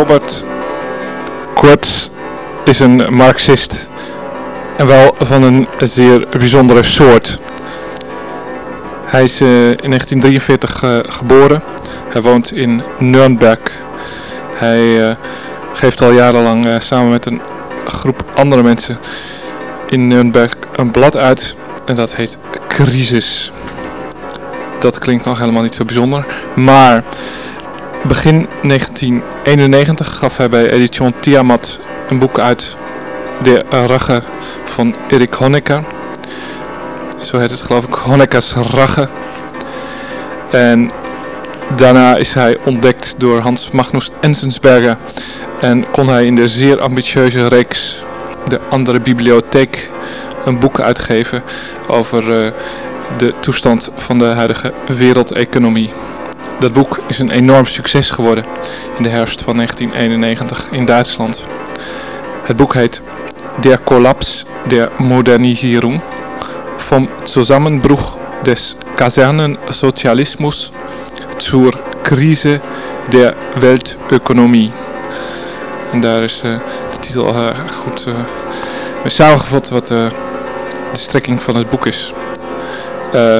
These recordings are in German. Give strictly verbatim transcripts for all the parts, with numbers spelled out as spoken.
Robert Kurz is een Marxist en wel van een zeer bijzondere soort. Hij is uh, in negentien drieënveertig uh, geboren. Hij woont in Nürnberg. Hij uh, geeft al jarenlang uh, samen met een groep andere mensen in Nürnberg een blad uit en dat heet Crisis. Dat klinkt nog helemaal niet zo bijzonder, maar begin negentien eenennegentig gaf hij bij Edition Tiamat een boek uit, De Rache van Erich Honecker. Zo heet het geloof ik, Honeckers Rache. En daarna is hij ontdekt door Hans Magnus Enzensberger en kon hij in de zeer ambitieuze reeks De Andere Bibliotheek een boek uitgeven over uh, de toestand van de huidige wereldeconomie. Dat boek is een enorm succes geworden in de herfst van negentien eenennegentig in Duitsland. Het boek heet Der Kollaps der Modernisierung, vom Zusammenbruch des Kasernensozialismus zur Krise der Weltökonomie. En daar is uh, de titel uh, goed uh, samengevat wat uh, de strekking van het boek is. Uh,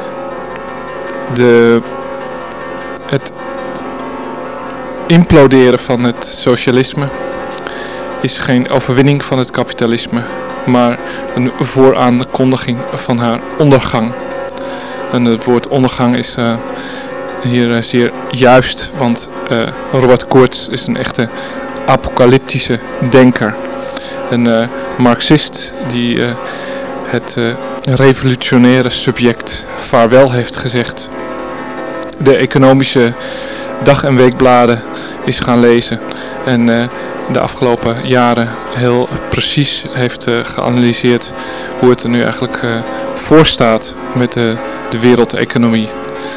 de, het imploderen van het socialisme is geen overwinning van het kapitalisme, maar een vooraankondiging van haar ondergang. En het woord ondergang is uh, hier uh, zeer juist, want uh, Robert Kurz is een echte apocalyptische denker. Een uh, Marxist die uh, het uh, revolutionaire subject vaarwel heeft gezegd. De economische dag- en weekbladen is gaan lezen en uh, de afgelopen jaren heel precies heeft uh, geanalyseerd hoe het er nu eigenlijk uh, voor staat met uh, de wereldeconomie.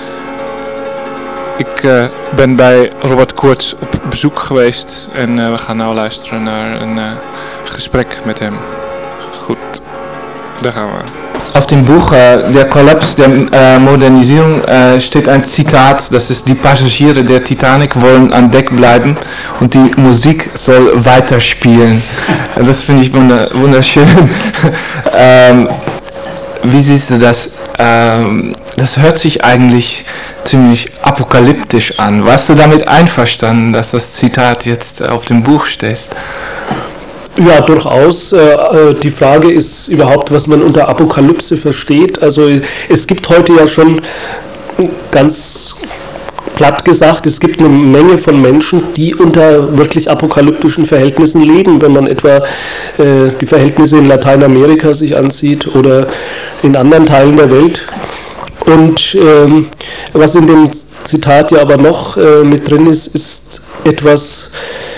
Ik uh, ben bij Robert Kurz op bezoek geweest en uh, we gaan nou luisteren naar een uh, gesprek met hem. Goed, daar gaan we. Auf dem Buch äh, Der Kollaps der äh, Modernisierung äh, steht ein Zitat, das ist: Die Passagiere der Titanic wollen an Deck bleiben und die Musik soll weiterspielen. Das finde ich wunderschön. ähm, wie siehst du das? Ähm, das hört sich eigentlich ziemlich apokalyptisch an. Warst du damit einverstanden, dass das Zitat jetzt auf dem Buch steht? Ja, durchaus. Die Frage ist überhaupt, was man unter Apokalypse versteht. Also es gibt heute ja schon, ganz platt gesagt, es gibt eine Menge von Menschen, die unter wirklich apokalyptischen Verhältnissen leben. Wenn man etwa die Verhältnisse in Lateinamerika sich ansieht oder in anderen Teilen der Welt. Und ähm, was in dem Zitat ja aber noch äh, mit drin ist, ist etwas,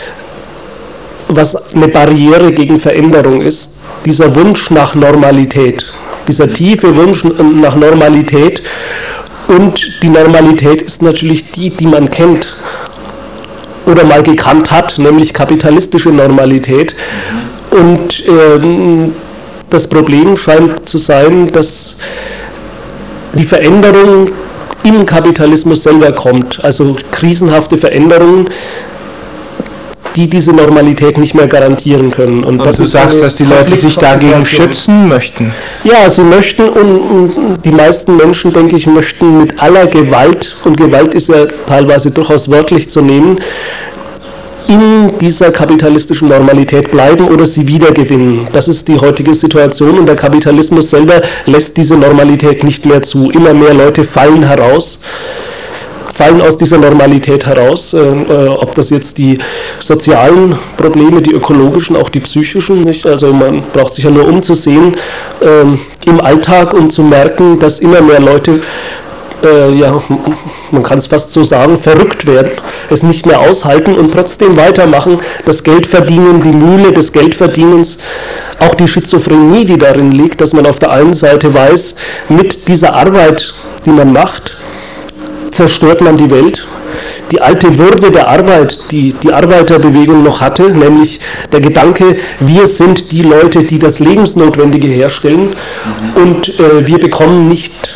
was eine Barriere gegen Veränderung ist, dieser Wunsch nach Normalität, dieser tiefe Wunsch nach Normalität. Und die Normalität ist natürlich die, die man kennt oder mal gekannt hat, nämlich kapitalistische Normalität. Und ähm, das Problem scheint zu sein, dass die Veränderung im Kapitalismus selber kommt, also krisenhafte Veränderungen, die diese Normalität nicht mehr garantieren können. Und, und das du ist sagst, dass die Leute sich dagegen schützen möchten? Ja, sie möchten, und, und die meisten Menschen, denke ich, möchten mit aller Gewalt, und Gewalt ist ja teilweise durchaus wörtlich zu nehmen, in dieser kapitalistischen Normalität bleiben oder sie wiedergewinnen. Das ist die heutige Situation und der Kapitalismus selber lässt diese Normalität nicht mehr zu. Immer mehr Leute fallen heraus. fallen aus dieser Normalität heraus, äh, ob das jetzt die sozialen Probleme, die ökologischen, auch die psychischen, nicht? Also man braucht sich ja nur umzusehen äh, im Alltag, um zu merken, dass immer mehr Leute, äh, ja, man kann es fast so sagen, verrückt werden, es nicht mehr aushalten und trotzdem weitermachen, das Geld verdienen, die Mühle des Geldverdienens, auch die Schizophrenie, die darin liegt, dass man auf der einen Seite weiß, mit dieser Arbeit, die man macht, zerstört man die Welt. Die alte Würde der Arbeit, die die Arbeiterbewegung noch hatte, nämlich der Gedanke, wir sind die Leute, die das Lebensnotwendige herstellen, mhm. und äh, wir bekommen nicht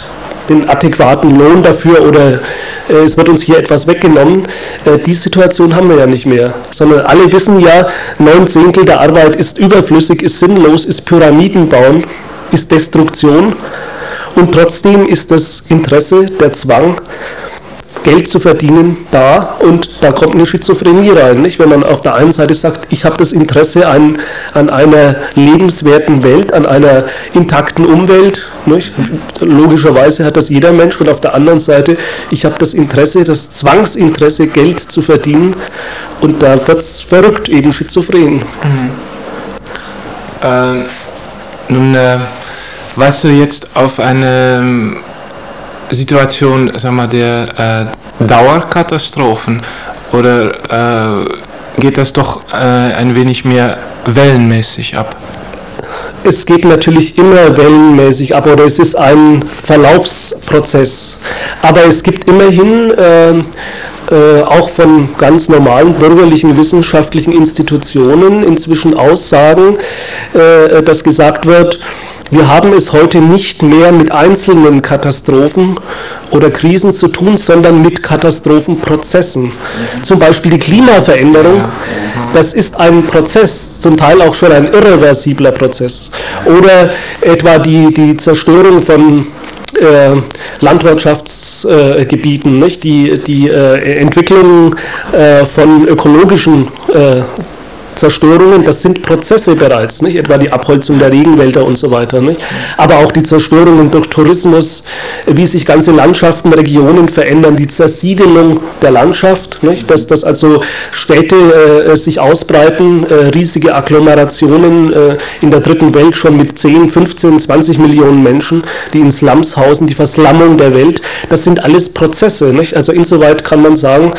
den adäquaten Lohn dafür oder äh, es wird uns hier etwas weggenommen. Äh, die Situation haben wir ja nicht mehr, sondern alle wissen ja, neun Zehntel der Arbeit ist überflüssig, ist sinnlos, ist Pyramiden bauen, ist Destruktion und trotzdem ist das Interesse, der Zwang, Geld zu verdienen, da und da kommt eine Schizophrenie rein. Nicht? Wenn man auf der einen Seite sagt, ich habe das Interesse an, an einer lebenswerten Welt, an einer intakten Umwelt, nicht? Logischerweise hat das jeder Mensch, und auf der anderen Seite, ich habe das Interesse, das Zwangsinteresse, Geld zu verdienen, und da wird es verrückt, eben schizophren. Mhm. Ähm, nun, äh, weißt du jetzt auf eine Situation, sag mal, der äh, Dauerkatastrophen, oder äh, geht das doch äh, ein wenig mehr wellenmäßig ab? Es geht natürlich immer wellenmäßig ab, oder es ist ein Verlaufsprozess. Aber es gibt immerhin äh, äh, auch von ganz normalen bürgerlichen wissenschaftlichen Institutionen inzwischen Aussagen, äh, dass gesagt wird, wir haben es heute nicht mehr mit einzelnen Katastrophen oder Krisen zu tun, sondern mit Katastrophenprozessen. Mhm. Zum Beispiel die Klimaveränderung, ja. Mhm. Das ist ein Prozess, zum Teil auch schon ein irreversibler Prozess. Oder etwa die, die Zerstörung von äh, Landwirtschaftsgebieten, äh, die, die äh, Entwicklung äh, von ökologischen äh, Zerstörungen, das sind Prozesse bereits, nicht? Etwa die Abholzung der Regenwälder und so weiter. Nicht? Aber auch die Zerstörungen durch Tourismus, wie sich ganze Landschaften, Regionen verändern, die Zersiedelung der Landschaft, nicht? Dass, dass also Städte äh, sich ausbreiten, äh, riesige Agglomerationen äh, in der dritten Welt schon mit zehn, fünfzehn, zwanzig Millionen Menschen, die in Slums hausen, die Verslammung der Welt, das sind alles Prozesse. Nicht? Also insoweit kann man sagen,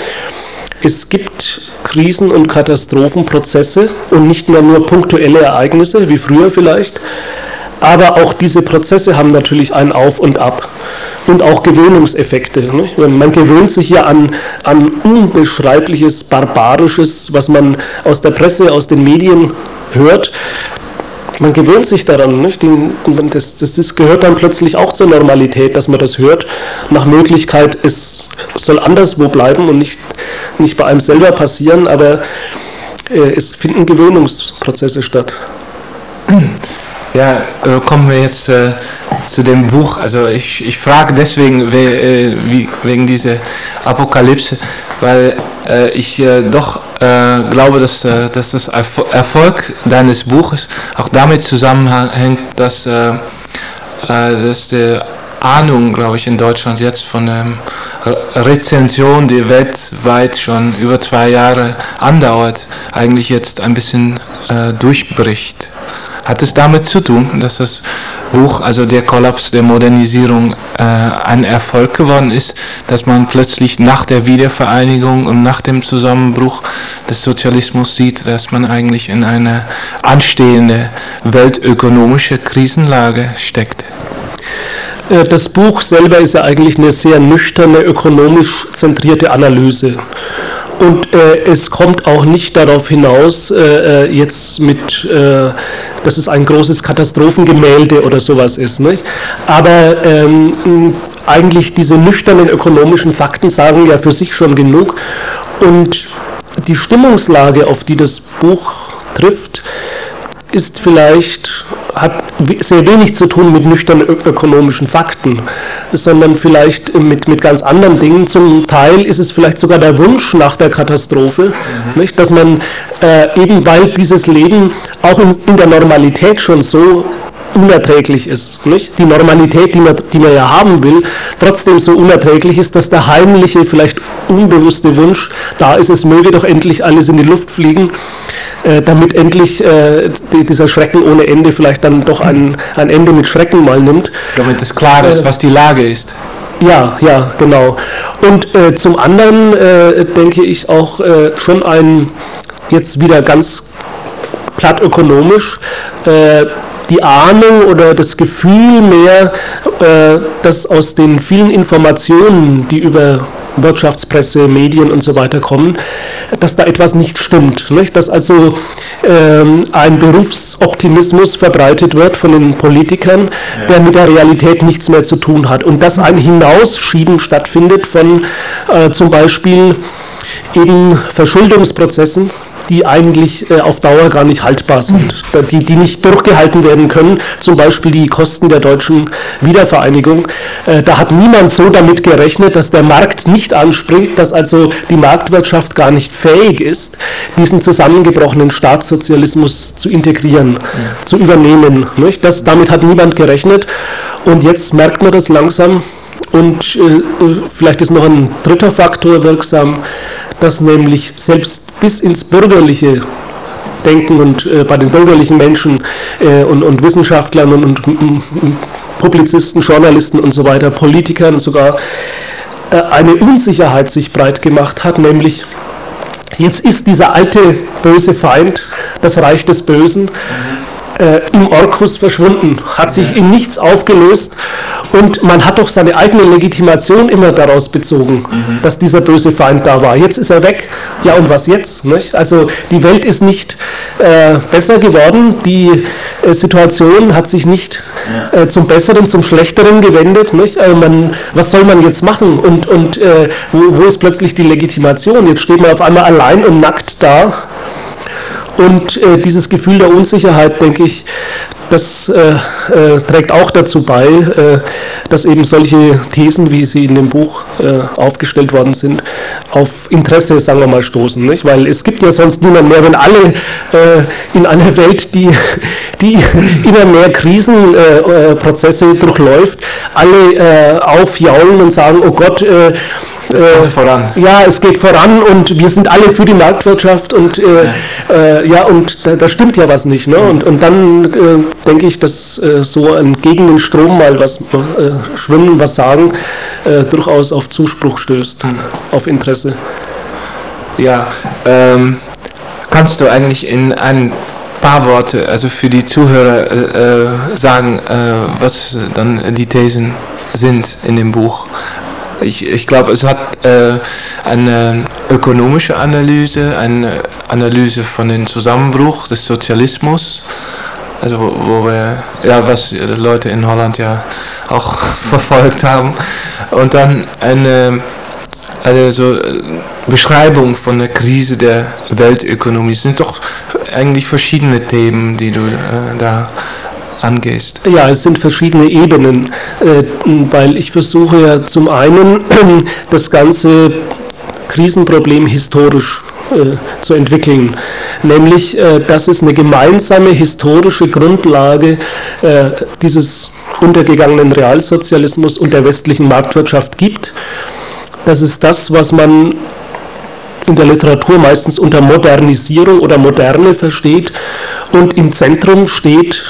es gibt Krisen- und Katastrophenprozesse und nicht mehr nur punktuelle Ereignisse, wie früher vielleicht, aber auch diese Prozesse haben natürlich ein Auf und Ab und auch Gewöhnungseffekte. Nicht? Man gewöhnt sich ja an, an unbeschreibliches, barbarisches, was man aus der Presse, aus den Medien hört. Man gewöhnt sich daran, nicht? Das, das ist, gehört dann plötzlich auch zur Normalität, dass man das hört. Nach Möglichkeit, es soll anderswo bleiben und nicht, nicht bei einem selber passieren, aber äh, es finden Gewöhnungsprozesse statt. Ja, äh, kommen wir jetzt äh, zu dem Buch. Also ich, ich frage deswegen we, äh, wie, wegen dieser Apokalypse, weil äh, ich äh, doch äh, glaube, dass, äh, dass das Erfolg deines Buches auch damit zusammenhängt, dass, äh, äh, dass die Ahnung, glaube ich, in Deutschland jetzt von der Rezension, die weltweit schon über zwei Jahre andauert, eigentlich jetzt ein bisschen äh, durchbricht. Hat es damit zu tun, dass das Buch, also der Kollaps der Modernisierung, äh, ein Erfolg geworden ist, dass man plötzlich nach der Wiedervereinigung und nach dem Zusammenbruch des Sozialismus sieht, dass man eigentlich in eine anstehende weltökonomische Krisenlage steckt? Das Buch selber ist ja eigentlich eine sehr nüchterne, ökonomisch zentrierte Analyse. Und äh, es kommt auch nicht darauf hinaus, äh, jetzt mit, äh, dass es ein großes Katastrophengemälde oder sowas ist. Nicht? Aber ähm, eigentlich diese nüchternen ökonomischen Fakten sagen ja für sich schon genug. Und die Stimmungslage, auf die das Buch trifft, ist vielleicht, hat sehr wenig zu tun mit nüchternen ökonomischen Fakten, sondern vielleicht mit, mit ganz anderen Dingen. Zum Teil ist es vielleicht sogar der Wunsch nach der Katastrophe, mhm. nicht? Dass man äh, eben, weil dieses Leben auch in, in der Normalität schon so unerträglich ist, nicht? Die Normalität, die man, die man ja haben will, trotzdem so unerträglich ist, dass der heimliche, vielleicht unbewusste Wunsch da ist, es möge doch endlich alles in die Luft fliegen, äh, damit endlich äh, die, dieser Schrecken ohne Ende vielleicht dann doch ein, ein Ende mit Schrecken mal nimmt. Damit es klar ist, äh, was die Lage ist. Ja, ja, genau. Und äh, zum anderen äh, denke ich auch äh, schon ein, jetzt wieder ganz platt ökonomisch, äh, die Ahnung oder das Gefühl mehr, äh, dass aus den vielen Informationen, die über Wirtschaftspresse, Medien und so weiter kommen, dass da etwas nicht stimmt. Nicht? Dass also ähm, ein Berufsoptimismus verbreitet wird von den Politikern, ja. der mit der Realität nichts mehr zu tun hat. Und dass ein Hinausschieben stattfindet von äh, zum Beispiel eben Verschuldungsprozessen, die eigentlich äh, auf Dauer gar nicht haltbar sind, die, die nicht durchgehalten werden können, zum Beispiel die Kosten der deutschen Wiedervereinigung. Äh, da hat niemand so damit gerechnet, dass der Markt nicht anspringt, dass also die Marktwirtschaft gar nicht fähig ist, diesen zusammengebrochenen Staatssozialismus zu integrieren, ja. zu übernehmen. Nicht? Das, damit hat niemand gerechnet und jetzt merkt man das langsam und äh, vielleicht ist noch ein dritter Faktor wirksam, dass nämlich selbst bis ins bürgerliche Denken und äh, bei den bürgerlichen Menschen äh, und, und Wissenschaftlern und, und, und Publizisten, Journalisten und so weiter, Politikern sogar äh, eine Unsicherheit sich breit gemacht hat, nämlich jetzt ist dieser alte böse Feind, das Reich des Bösen, äh, im Orkus verschwunden, hat sich in nichts aufgelöst und man hat doch seine eigene Legitimation immer daraus bezogen, mhm. dass dieser böse Feind da war. Jetzt ist er weg, ja und was jetzt? Nicht? Also die Welt ist nicht äh, besser geworden, die äh, Situation hat sich nicht ja. äh, zum Besseren, zum Schlechteren gewendet. Nicht? Also man, was soll man jetzt machen und, und äh, wo, wo ist plötzlich die Legitimation? Jetzt steht man auf einmal allein und nackt da. Und äh, dieses Gefühl der Unsicherheit, denke ich, das äh, äh, trägt auch dazu bei, äh, dass eben solche Thesen, wie sie in dem Buch äh, aufgestellt worden sind, auf Interesse, sagen wir mal, stoßen. Nicht? Weil es gibt ja sonst niemand mehr, wenn alle äh, in einer Welt, die, die immer mehr Krisenprozesse äh, durchläuft, alle äh, aufjaulen und sagen, oh Gott, äh, Es geht voran. Ja, es geht voran und wir sind alle für die Marktwirtschaft und äh, ja. Äh, ja, und da, da stimmt ja was nicht. Ne? Und, und dann äh, denke ich, dass äh, so ein gegen den Strom mal was äh, schwimmen, was sagen, äh, durchaus auf Zuspruch stößt, mhm. auf Interesse. Ja, ähm, kannst du eigentlich in ein paar Worte, also für die Zuhörer äh, sagen, äh, was dann die Thesen sind in dem Buch? Ich, ich glaube, es hat äh, eine ökonomische Analyse, eine Analyse von dem Zusammenbruch des Sozialismus, also wo, wo wir, ja, was die Leute in Holland ja auch verfolgt haben, und dann eine also Beschreibung von der Krise der Weltökonomie. Es sind doch eigentlich verschiedene Themen, die du äh, da angehst. Ja, es sind verschiedene Ebenen, äh, weil ich versuche ja zum einen das ganze Krisenproblem historisch äh, zu entwickeln, nämlich, äh, dass es eine gemeinsame historische Grundlage äh, dieses untergegangenen Realsozialismus und der westlichen Marktwirtschaft gibt. Das ist das, was man in der Literatur meistens unter Modernisierung oder Moderne versteht, und im Zentrum steht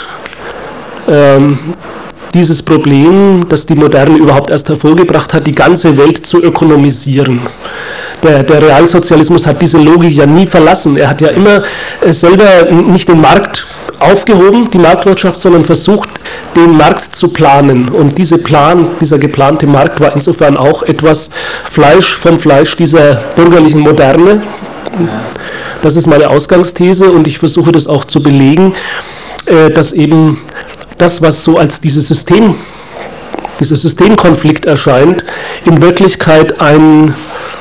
dieses Problem, das die Moderne überhaupt erst hervorgebracht hat, die ganze Welt zu ökonomisieren. Der, der Realsozialismus hat diese Logik ja nie verlassen. Er hat ja immer äh, selber nicht den Markt aufgehoben, die Marktwirtschaft, sondern versucht, den Markt zu planen. Und diese Plan, dieser geplante Markt war insofern auch etwas Fleisch vom Fleisch dieser bürgerlichen Moderne. Das ist meine Ausgangsthese und ich versuche das auch zu belegen, äh, dass eben das, was so als dieses System, dieser Systemkonflikt erscheint, in Wirklichkeit ein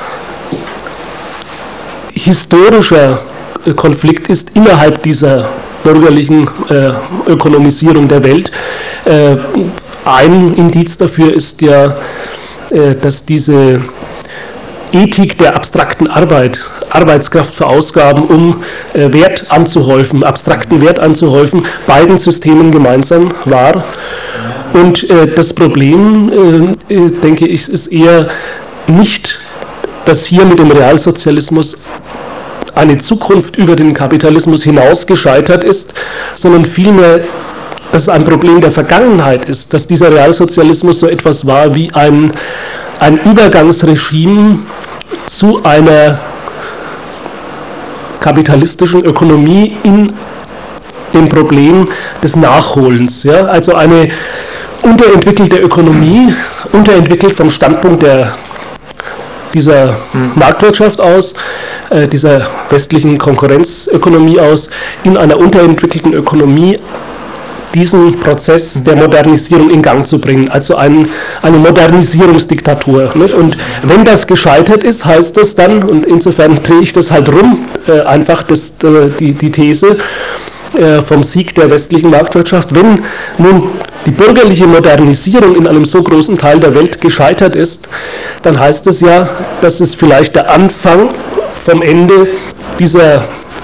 historischer Konflikt ist innerhalb dieser bürgerlichen äh, Ökonomisierung der Welt. Äh, ein Indiz dafür ist ja, äh, dass diese Ethik der abstrakten Arbeit, Arbeitskraft verausgaben, um äh, Wert anzuhäufen, abstrakten Wert anzuhäufen, beiden Systemen gemeinsam war. Und äh, das Problem, äh, denke ich, ist eher nicht, dass hier mit dem Realsozialismus eine Zukunft über den Kapitalismus hinaus gescheitert ist, sondern vielmehr, dass es ein Problem der Vergangenheit ist, dass dieser Realsozialismus so etwas war wie ein, ein Übergangsregime zu einer kapitalistischen Ökonomie in dem Problem des Nachholens. Ja? Also eine unterentwickelte Ökonomie, unterentwickelt vom Standpunkt der dieser Marktwirtschaft aus, äh, dieser westlichen Konkurrenzökonomie aus, in einer unterentwickelten Ökonomie diesen Prozess der Modernisierung in Gang zu bringen, also ein, eine Modernisierungsdiktatur. Nicht? Und wenn das gescheitert ist, heißt das dann, und insofern drehe ich das halt rum, äh, einfach das, äh, die, die These äh, vom Sieg der westlichen Marktwirtschaft, wenn nun die bürgerliche Modernisierung in einem so großen Teil der Welt gescheitert ist, dann heißt es ja, dass es vielleicht der Anfang vom Ende dieser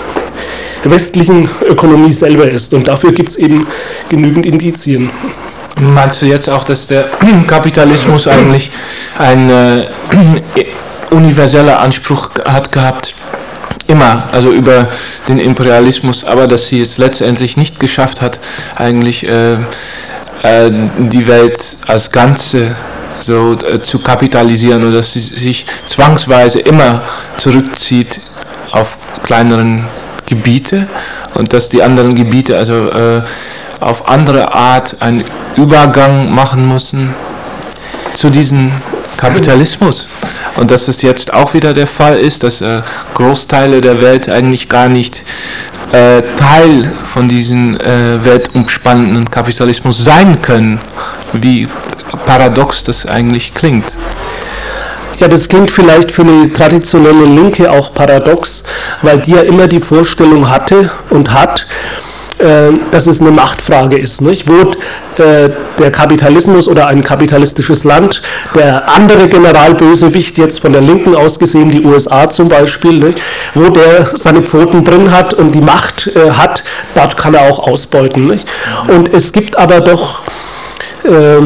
westlichen Ökonomie selber ist. Und dafür gibt es eben genügend Indizien. Meinst du jetzt auch, dass der Kapitalismus eigentlich ein äh, universeller Anspruch hat gehabt? Immer, also über den Imperialismus, aber dass sie es letztendlich nicht geschafft hat, eigentlich äh, äh, die Welt als Ganze so äh, zu kapitalisieren, und dass sie sich zwangsweise immer zurückzieht auf kleineren Gebiete und dass die anderen Gebiete also äh, auf andere Art einen Übergang machen müssen zu diesem Kapitalismus. Und dass es jetzt auch wieder der Fall ist, dass äh, Großteile der Welt eigentlich gar nicht äh, Teil von diesem äh, weltumspannenden Kapitalismus sein können, wie paradox das eigentlich klingt. Ja, das klingt vielleicht für eine traditionelle Linke auch paradox, weil die ja immer die Vorstellung hatte und hat, äh, dass es eine Machtfrage ist, nicht? Wo äh, der Kapitalismus oder ein kapitalistisches Land, der andere Generalbösewicht, jetzt von der Linken aus gesehen, die U S A zum Beispiel, nicht? Wo der seine Pfoten drin hat und die Macht äh, hat, dort kann er auch ausbeuten. Nicht? Und es gibt aber doch äh,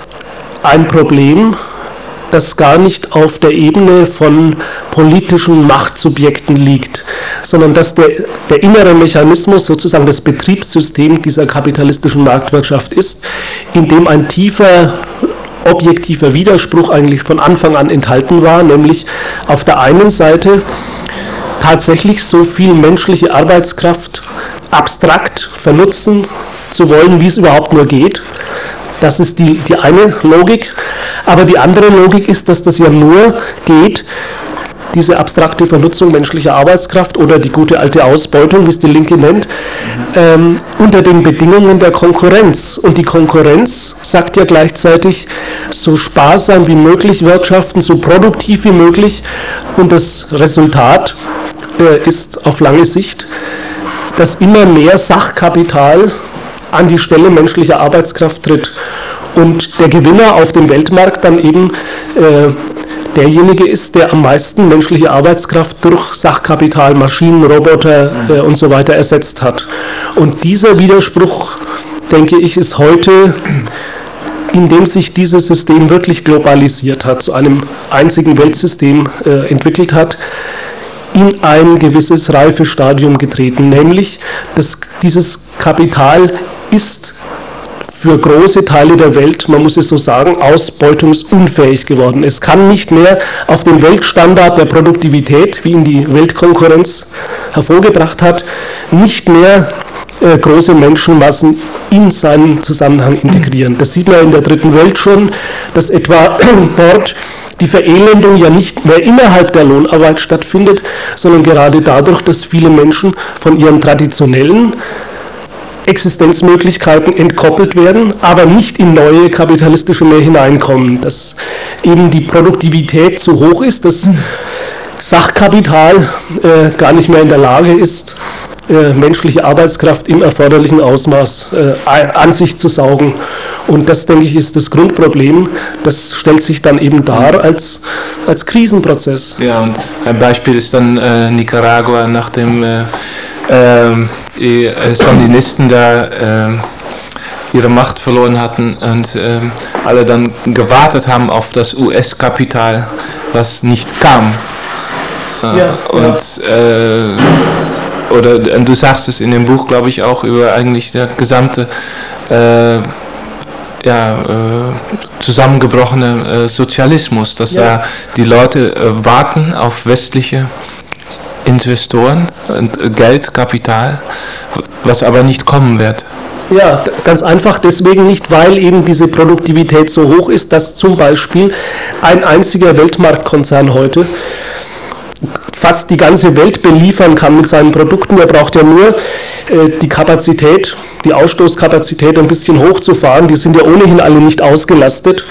ein Problem, das gar nicht auf der Ebene von politischen Machtsubjekten liegt, sondern dass der, der innere Mechanismus, sozusagen das Betriebssystem dieser kapitalistischen Marktwirtschaft ist, in dem ein tiefer objektiver Widerspruch eigentlich von Anfang an enthalten war, nämlich auf der einen Seite tatsächlich so viel menschliche Arbeitskraft abstrakt vernutzen zu wollen, wie es überhaupt nur geht. Das ist die, die eine Logik, aber die andere Logik ist, dass das ja nur geht, diese abstrakte Vernutzung menschlicher Arbeitskraft oder die gute alte Ausbeutung, wie es die Linke nennt, ähm, unter den Bedingungen der Konkurrenz. Und die Konkurrenz sagt ja gleichzeitig, so sparsam wie möglich wirtschaften, so produktiv wie möglich, und das Resultat äh, ist auf lange Sicht, dass immer mehr Sachkapital an die Stelle menschlicher Arbeitskraft tritt und der Gewinner auf dem Weltmarkt dann eben äh, derjenige ist, der am meisten menschliche Arbeitskraft durch Sachkapital, Maschinen, Roboter äh, und so weiter ersetzt hat. Und dieser Widerspruch, denke ich, ist heute, indem sich dieses System wirklich globalisiert hat, zu einem einzigen Weltsystem äh, entwickelt hat, in ein gewisses Reifestadium getreten, nämlich dass dieses Kapital ist für große Teile der Welt, man muss es so sagen, ausbeutungsunfähig geworden. Es kann nicht mehr auf den Weltstandard der Produktivität, wie ihn die Weltkonkurrenz hervorgebracht hat, nicht mehr äh, große Menschenmassen in seinen Zusammenhang integrieren. Das sieht man in der dritten Welt schon, dass etwa dort die Verelendung ja nicht mehr innerhalb der Lohnarbeit stattfindet, sondern gerade dadurch, dass viele Menschen von ihren traditionellen Existenzmöglichkeiten entkoppelt werden, aber nicht in neue kapitalistische mehr hineinkommen. Dass eben die Produktivität zu hoch ist, dass Sachkapital äh, gar nicht mehr in der Lage ist, äh, menschliche Arbeitskraft im erforderlichen Ausmaß äh, an sich zu saugen. Und das, denke ich, ist das Grundproblem. Das stellt sich dann eben dar als, als Krisenprozess. Ja, und ein Beispiel ist dann äh, Nicaragua, nachdem äh, äh, die äh, Sandinisten da äh, ihre Macht verloren hatten und äh, alle dann gewartet haben auf das U S-Kapital, was nicht kam. Äh, ja, und ja. Äh, oder du sagst es in dem Buch, glaube ich, auch über eigentlich der gesamte äh, ja, äh, zusammengebrochene äh, Sozialismus, dass ja. da die Leute äh, warten auf westliche Investoren und äh, Geld, Kapital, was aber nicht kommen wird. Ja, ganz einfach deswegen nicht, weil eben diese Produktivität so hoch ist, dass zum Beispiel ein einziger Weltmarktkonzern heute fast die ganze Welt beliefern kann mit seinen Produkten. Er braucht ja nur äh, die Kapazität, die Ausstoßkapazität ein bisschen hochzufahren. Die sind ja ohnehin alle nicht ausgelastet.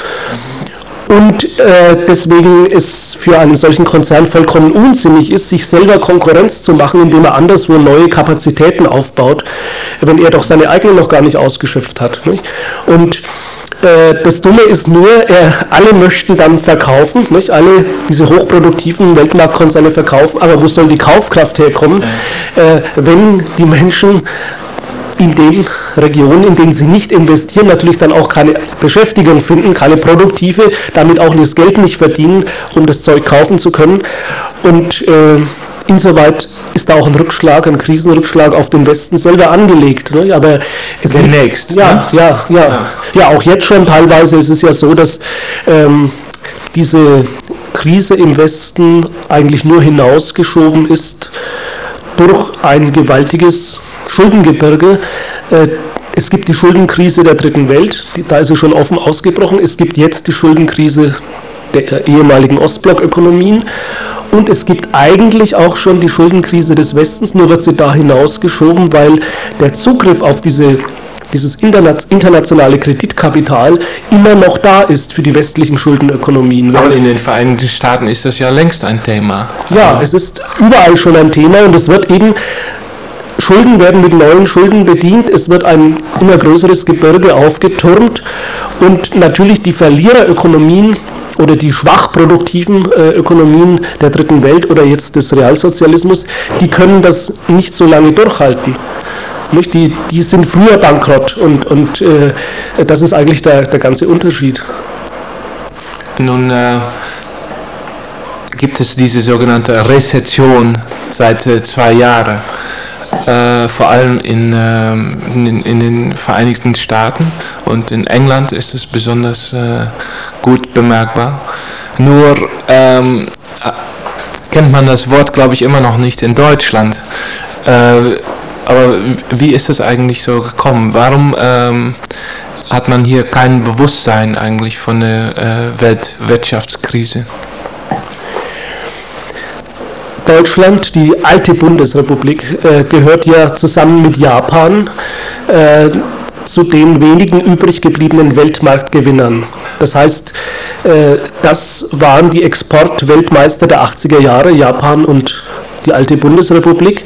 Und äh, deswegen ist für einen solchen Konzern vollkommen unsinnig ist, sich selber Konkurrenz zu machen, indem er anderswo neue Kapazitäten aufbaut, wenn er doch seine eigenen noch gar nicht ausgeschöpft hat. Nicht? Und äh, das Dumme ist nur, er, alle möchten dann verkaufen, nicht? Alle diese hochproduktiven Weltmarktkonzerne verkaufen, aber wo soll die Kaufkraft herkommen, äh, wenn die Menschen in den Regionen, in denen sie nicht investieren, natürlich dann auch keine Beschäftigung finden, keine produktive, damit auch das Geld nicht verdienen, um das Zeug kaufen zu können. Und äh, insoweit ist da auch ein Rückschlag, ein Krisenrückschlag auf den Westen selber angelegt. Ne? Aber es Demnächst. Ja, ne? ja, ja, ja. Ja, auch jetzt schon teilweise ist es ja so, dass ähm, diese Krise im Westen eigentlich nur hinausgeschoben ist durch ein gewaltiges Schuldengebirge. Es gibt die Schuldenkrise der dritten Welt, die, da ist sie schon offen ausgebrochen. Es gibt jetzt die Schuldenkrise der ehemaligen Ostblockökonomien und es gibt eigentlich auch schon die Schuldenkrise des Westens, nur wird sie da hinausgeschoben, weil der Zugriff auf diese, dieses internationale Kreditkapital immer noch da ist für die westlichen Schuldenökonomien. Aber in den Vereinigten Staaten ist das ja längst ein Thema. Ja, Aber es ist überall schon ein Thema und es wird eben Schulden werden mit neuen Schulden bedient, es wird ein immer größeres Gebirge aufgetürmt und natürlich die Verliererökonomien oder die schwach produktiven äh, Ökonomien der dritten Welt oder jetzt des Realsozialismus, die können das nicht so lange durchhalten. Nicht? Die, die sind früher bankrott und, und äh, das ist eigentlich der, der ganze Unterschied. Nun äh, gibt es diese sogenannte Rezession seit äh, zwei Jahren. Äh, vor allem in, äh, in, in den Vereinigten Staaten und in England ist es besonders äh, gut bemerkbar. Nur ähm, kennt man das Wort, glaube ich, immer noch nicht in Deutschland. Äh, aber wie ist es eigentlich so gekommen? Warum ähm, hat man hier kein Bewusstsein eigentlich von der äh, Weltwirtschaftskrise? Deutschland, die alte Bundesrepublik, äh, gehört ja zusammen mit Japan äh, zu den wenigen übrig gebliebenen Weltmarktgewinnern. Das heißt, äh, das waren die Exportweltmeister der achtziger Jahre, Japan und die alte Bundesrepublik.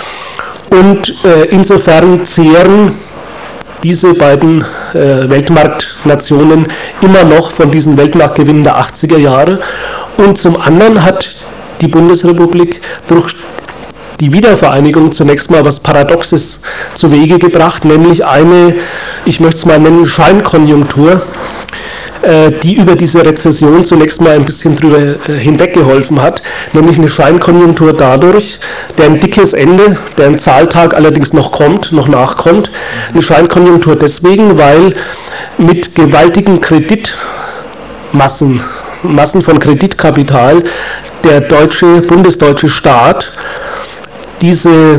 Und äh, insofern zehren diese beiden äh, Weltmarktnationen immer noch von diesen Weltmarktgewinnen der achtziger Jahre. Und zum anderen hat die Bundesrepublik durch die Wiedervereinigung zunächst mal was Paradoxes zu Wege gebracht, nämlich eine, ich möchte es mal nennen, Scheinkonjunktur, äh, die über diese Rezession zunächst mal ein bisschen drüber äh, hinweggeholfen hat, nämlich eine Scheinkonjunktur dadurch, deren dickes Ende, deren Zahltag allerdings noch kommt, noch nachkommt, eine Scheinkonjunktur deswegen, weil mit gewaltigen Kreditmassen, Massen von Kreditkapital, der deutsche, bundesdeutsche Staat diese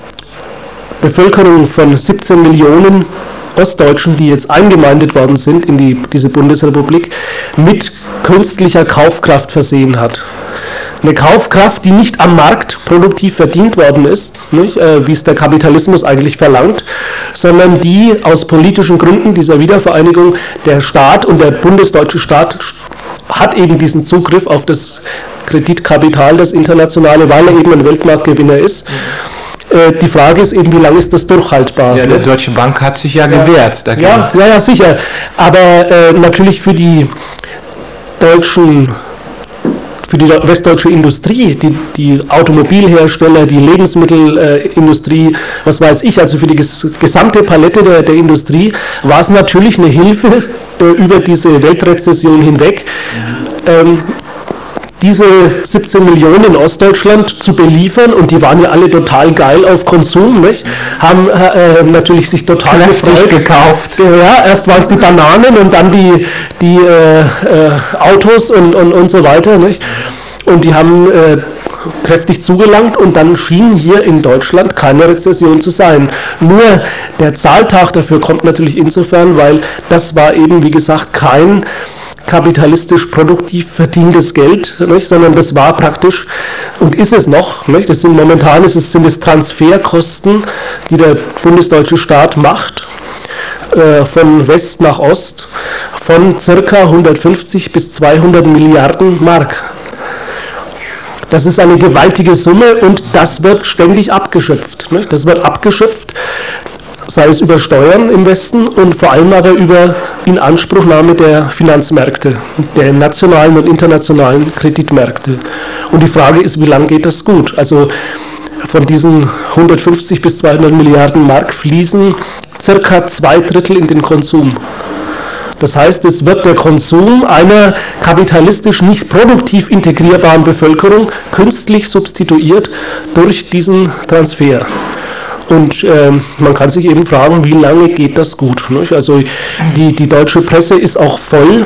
Bevölkerung von siebzehn Millionen Ostdeutschen, die jetzt eingemeindet worden sind in die, diese Bundesrepublik, mit künstlicher Kaufkraft versehen hat. Eine Kaufkraft, die nicht am Markt produktiv verdient worden ist, nicht, äh, wie es der Kapitalismus eigentlich verlangt, sondern die aus politischen Gründen dieser Wiedervereinigung, der Staat und der bundesdeutsche Staat hat eben diesen Zugriff auf das Kreditkapital, das internationale, weil er eben ein Weltmarktgewinner ist. Äh, die Frage ist eben, wie lange ist das durchhaltbar? Ja, der Deutsche Bank hat sich ja, ja gewehrt dagegen. Ja, ja, ja, sicher. Aber äh, natürlich für die deutschen, für die westdeutsche Industrie, die, die Automobilhersteller, die Lebensmittelindustrie, äh, was weiß ich, also für die ges- gesamte Palette der, der Industrie, war es natürlich eine Hilfe äh, über diese Weltrezession hinweg, mhm. ähm, diese siebzehn Millionen in Ostdeutschland zu beliefern, und die waren ja alle total geil auf Konsum, nicht? Haben äh, natürlich sich total gefreut. gekauft. Ja, erst waren es die Bananen und dann die, die äh, äh, Autos und, und, und so weiter, nicht? Und die haben äh, kräftig zugelangt und dann schien hier in Deutschland keine Rezession zu sein. Nur der Zahltag dafür kommt natürlich insofern, weil das war eben, wie gesagt, kein kapitalistisch produktiv verdientes Geld, nicht? Sondern das war praktisch und ist es noch, nicht? Das sind momentan ist es, sind es Transferkosten, die der bundesdeutsche Staat macht, äh, von West nach Ost, von circa hundertfünfzig bis zweihundert Milliarden Mark. Das ist eine gewaltige Summe und das wird ständig abgeschöpft. Nicht? Das wird abgeschöpft, sei es über Steuern im Westen und vor allem aber über Inanspruchnahme der Finanzmärkte, der nationalen und internationalen Kreditmärkte. Und die Frage ist, wie lange geht das gut? Also von diesen hundertfünfzig bis zweihundert Milliarden Mark fließen circa zwei Drittel in den Konsum. Das heißt, es wird der Konsum einer kapitalistisch nicht produktiv integrierbaren Bevölkerung künstlich substituiert durch diesen Transfer. Und äh, man kann sich eben fragen, wie lange geht das gut? Nicht? Also die, die deutsche Presse ist auch voll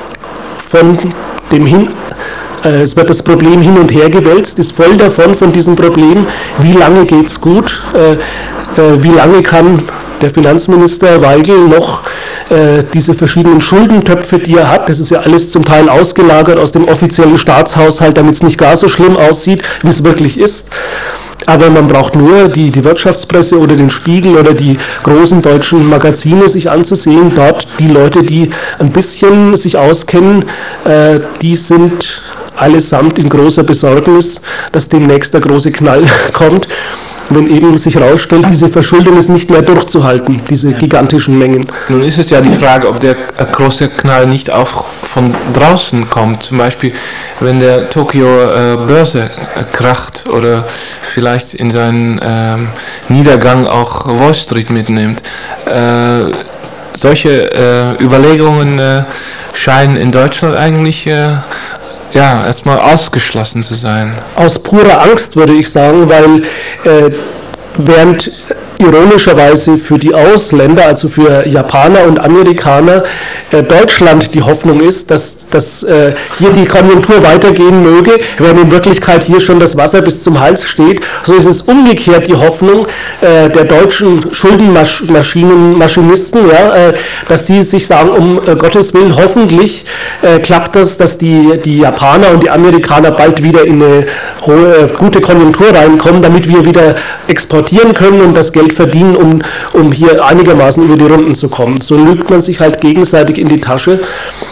von dem hin, äh, es wird das Problem hin und her gewälzt, ist voll davon, von diesem Problem, wie lange geht es gut, äh, äh, wie lange kann der Finanzminister Waigel noch äh, diese verschiedenen Schuldentöpfe, die er hat, das ist ja alles zum Teil ausgelagert aus dem offiziellen Staatshaushalt, damit es nicht gar so schlimm aussieht, wie es wirklich ist. Aber man braucht nur die, die Wirtschaftspresse oder den Spiegel oder die großen deutschen Magazine sich anzusehen. Dort die Leute, die ein bisschen sich auskennen, äh, die sind allesamt in großer Besorgnis, dass demnächst der große Knall kommt, wenn eben sich herausstellt, diese Verschuldung ist nicht mehr durchzuhalten, diese gigantischen Mengen. Nun ist es ja die Frage, ob der große Knall nicht auch von draußen kommt. Zum Beispiel, wenn der Tokio äh, Börse äh, kracht oder vielleicht in seinen ähm, Niedergang auch Wall Street mitnimmt. Äh, solche äh, Überlegungen äh, scheinen in Deutschland eigentlich äh, ja, erstmal ausgeschlossen zu sein. Aus purer Angst würde ich sagen, weil äh, während ironischerweise für die Ausländer, also für Japaner und Amerikaner, äh, Deutschland die Hoffnung ist, dass, dass äh, hier die Konjunktur weitergehen möge, während in Wirklichkeit hier schon das Wasser bis zum Hals steht. So ist es umgekehrt die Hoffnung äh, der deutschen Schuldenmaschinen, Maschinisten, ja, äh, dass sie sich sagen, um äh, Gottes Willen, hoffentlich äh, klappt das, dass die, die Japaner und die Amerikaner bald wieder in eine hohe, gute Konjunktur reinkommen, damit wir wieder exportieren können und das Geld verdienen, um, um hier einigermaßen über die Runden zu kommen. So lügt man sich halt gegenseitig in die Tasche.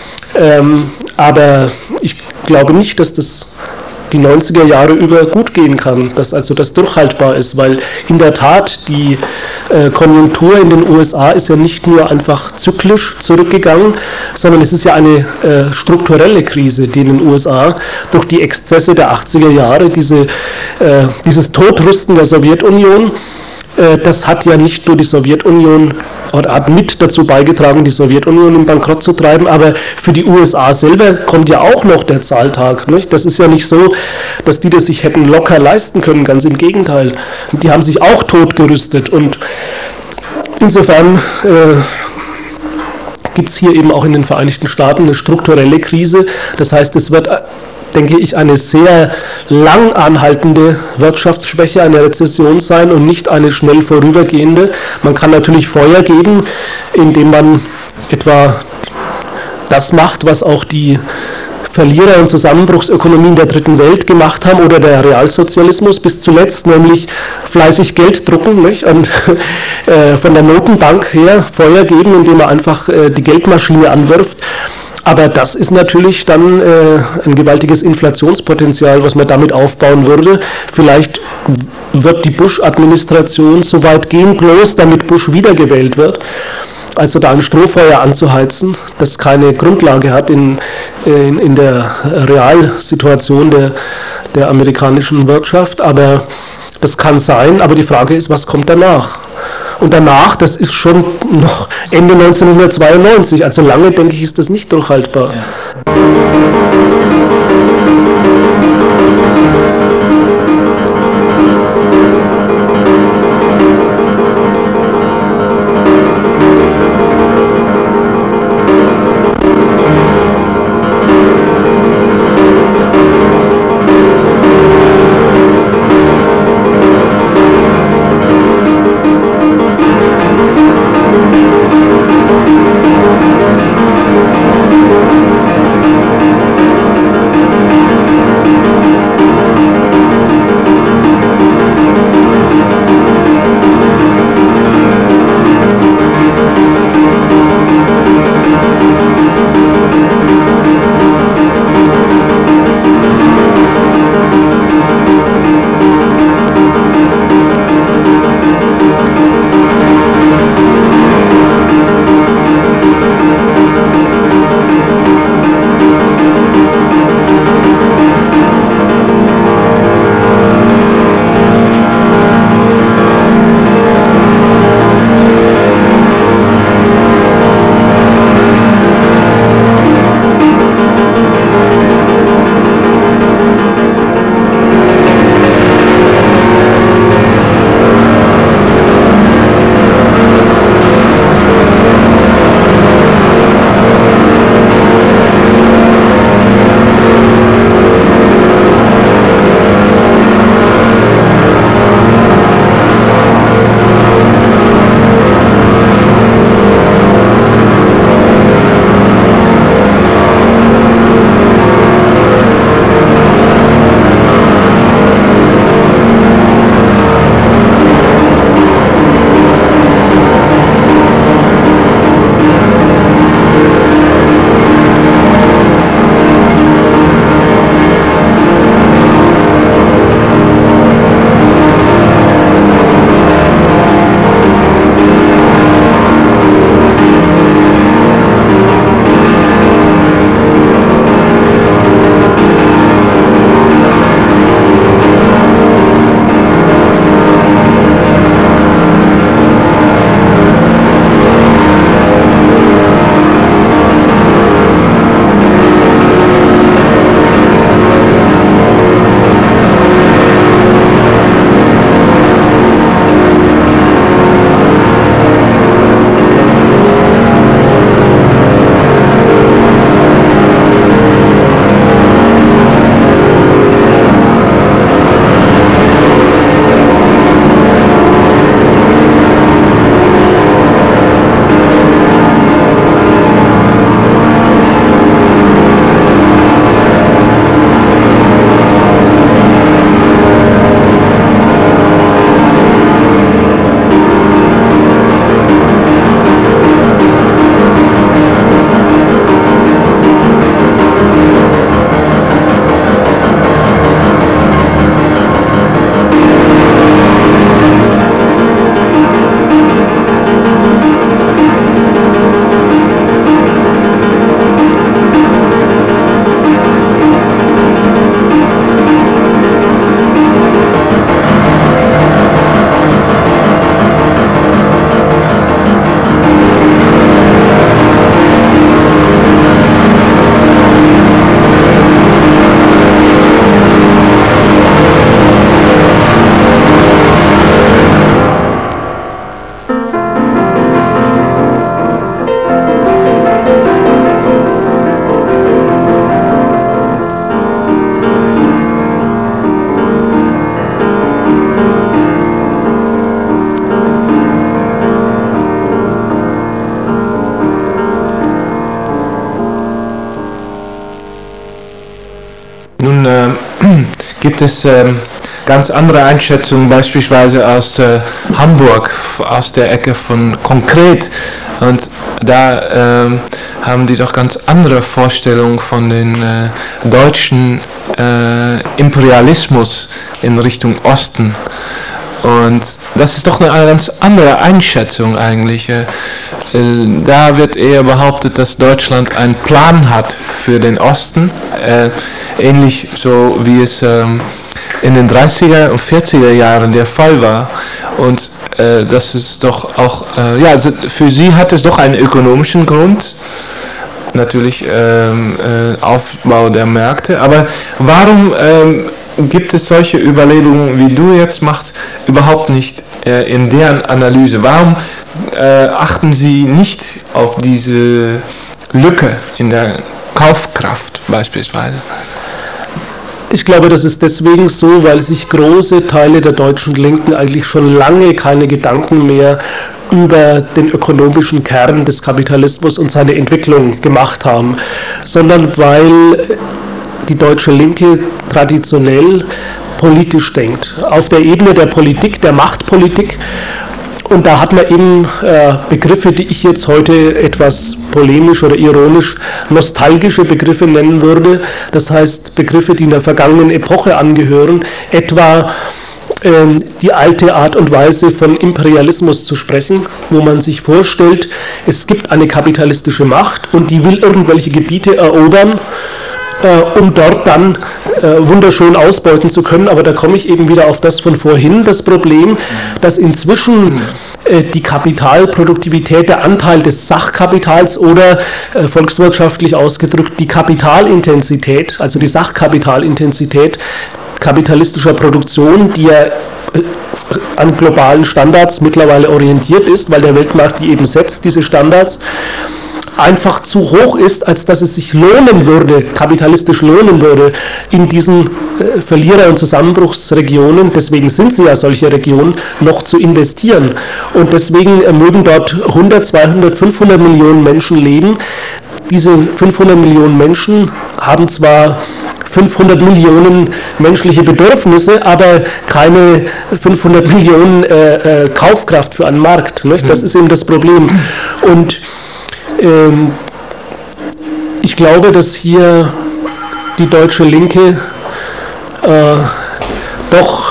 Ähm, aber ich glaube nicht, dass das die neunziger Jahre über gut gehen kann, dass also das durchhaltbar ist, weil in der Tat die äh, Konjunktur in den U S A ist ja nicht nur einfach zyklisch zurückgegangen, sondern es ist ja eine äh, strukturelle Krise, die in den U S A durch die Exzesse der achtziger Jahre, diese, äh, dieses Totrüsten der Sowjetunion, das hat ja nicht nur die Sowjetunion, oder hat mit dazu beigetragen, die Sowjetunion in Bankrott zu treiben, aber für die U S A selber kommt ja auch noch der Zahltag. Nicht? Das ist ja nicht so, dass die das sich hätten locker leisten können, ganz im Gegenteil. Die haben sich auch totgerüstet und insofern äh, gibt es hier eben auch in den Vereinigten Staaten eine strukturelle Krise. Das heißt, es wird, denke ich, eine sehr lang anhaltende Wirtschaftsschwäche, eine Rezession sein und nicht eine schnell vorübergehende. Man kann natürlich Feuer geben, indem man etwa das macht, was auch die Verlierer- und Zusammenbruchsökonomien der dritten Welt gemacht haben oder der Realsozialismus bis zuletzt, nämlich fleißig Geld drucken, nicht? Und äh, von der Notenbank her Feuer geben, indem man einfach äh, die Geldmaschine anwirft. Aber das ist natürlich dann äh, ein gewaltiges Inflationspotenzial, was man damit aufbauen würde. Vielleicht wird die Bush-Administration so weit gehen, bloß damit Bush wiedergewählt wird, also da ein Strohfeuer anzuheizen, das keine Grundlage hat in, in, in der Realsituation der, der amerikanischen Wirtschaft. Aber das kann sein, aber die Frage ist, was kommt danach? Und danach, das ist schon noch Ende neunzehnhundertzweiundneunzig, also lange, denke ich, ist das nicht durchhaltbar. Ja. Nun äh, gibt es äh, ganz andere Einschätzungen, beispielsweise aus äh, Hamburg, aus der Ecke von Konkret. Und da äh, haben die doch ganz andere Vorstellungen von den äh, deutschen äh, Imperialismus in Richtung Osten. Und das ist doch eine ganz andere Einschätzung eigentlich. Äh, da wird eher behauptet, dass Deutschland einen Plan hat für den Osten, äh, ähnlich so wie es ähm, in den dreißiger und vierziger Jahren der Fall war. Und äh, das ist doch auch, äh, ja, für sie hat es doch einen ökonomischen Grund, natürlich ähm, äh, Aufbau der Märkte, aber warum ähm, gibt es solche Überlegungen, wie du jetzt machst, überhaupt nicht äh, in deren Analyse? Warum äh, achten sie nicht auf diese Lücke in der Kaufkraft beispielsweise? Ich glaube, das ist deswegen so, weil sich große Teile der deutschen Linken eigentlich schon lange keine Gedanken mehr über den ökonomischen Kern des Kapitalismus und seine Entwicklung gemacht haben, sondern weil die deutsche Linke traditionell politisch denkt, auf der Ebene der Politik, der Machtpolitik. Und da hat man eben äh, Begriffe, die ich jetzt heute etwas polemisch oder ironisch nostalgische Begriffe nennen würde. Das heißt Begriffe, die in der vergangenen Epoche angehören, etwa ähm, die alte Art und Weise von Imperialismus zu sprechen, wo man sich vorstellt, es gibt eine kapitalistische Macht und die will irgendwelche Gebiete erobern, Äh, um dort dann äh, wunderschön ausbeuten zu können. Aber da komme ich eben wieder auf das von vorhin, das Problem, dass inzwischen äh, die Kapitalproduktivität, der Anteil des Sachkapitals oder äh, volkswirtschaftlich ausgedrückt die Kapitalintensität, also die Sachkapitalintensität kapitalistischer Produktion, die ja äh, an globalen Standards mittlerweile orientiert ist, weil der Weltmarkt die eben setzt, diese Standards, einfach zu hoch ist, als dass es sich lohnen würde, kapitalistisch lohnen würde, in diesen äh, Verlierer- und Zusammenbruchsregionen, deswegen sind sie ja solche Regionen, noch zu investieren. Und deswegen äh, mögen dort hundert, zweihundert, fünfhundert Millionen Menschen leben. Diese fünfhundert Millionen Menschen haben zwar fünfhundert Millionen menschliche Bedürfnisse, aber keine fünfhundert Millionen äh, äh, Kaufkraft für einen Markt. Nicht? Das ist eben das Problem. Und ich glaube, dass hier die deutsche Linke äh, doch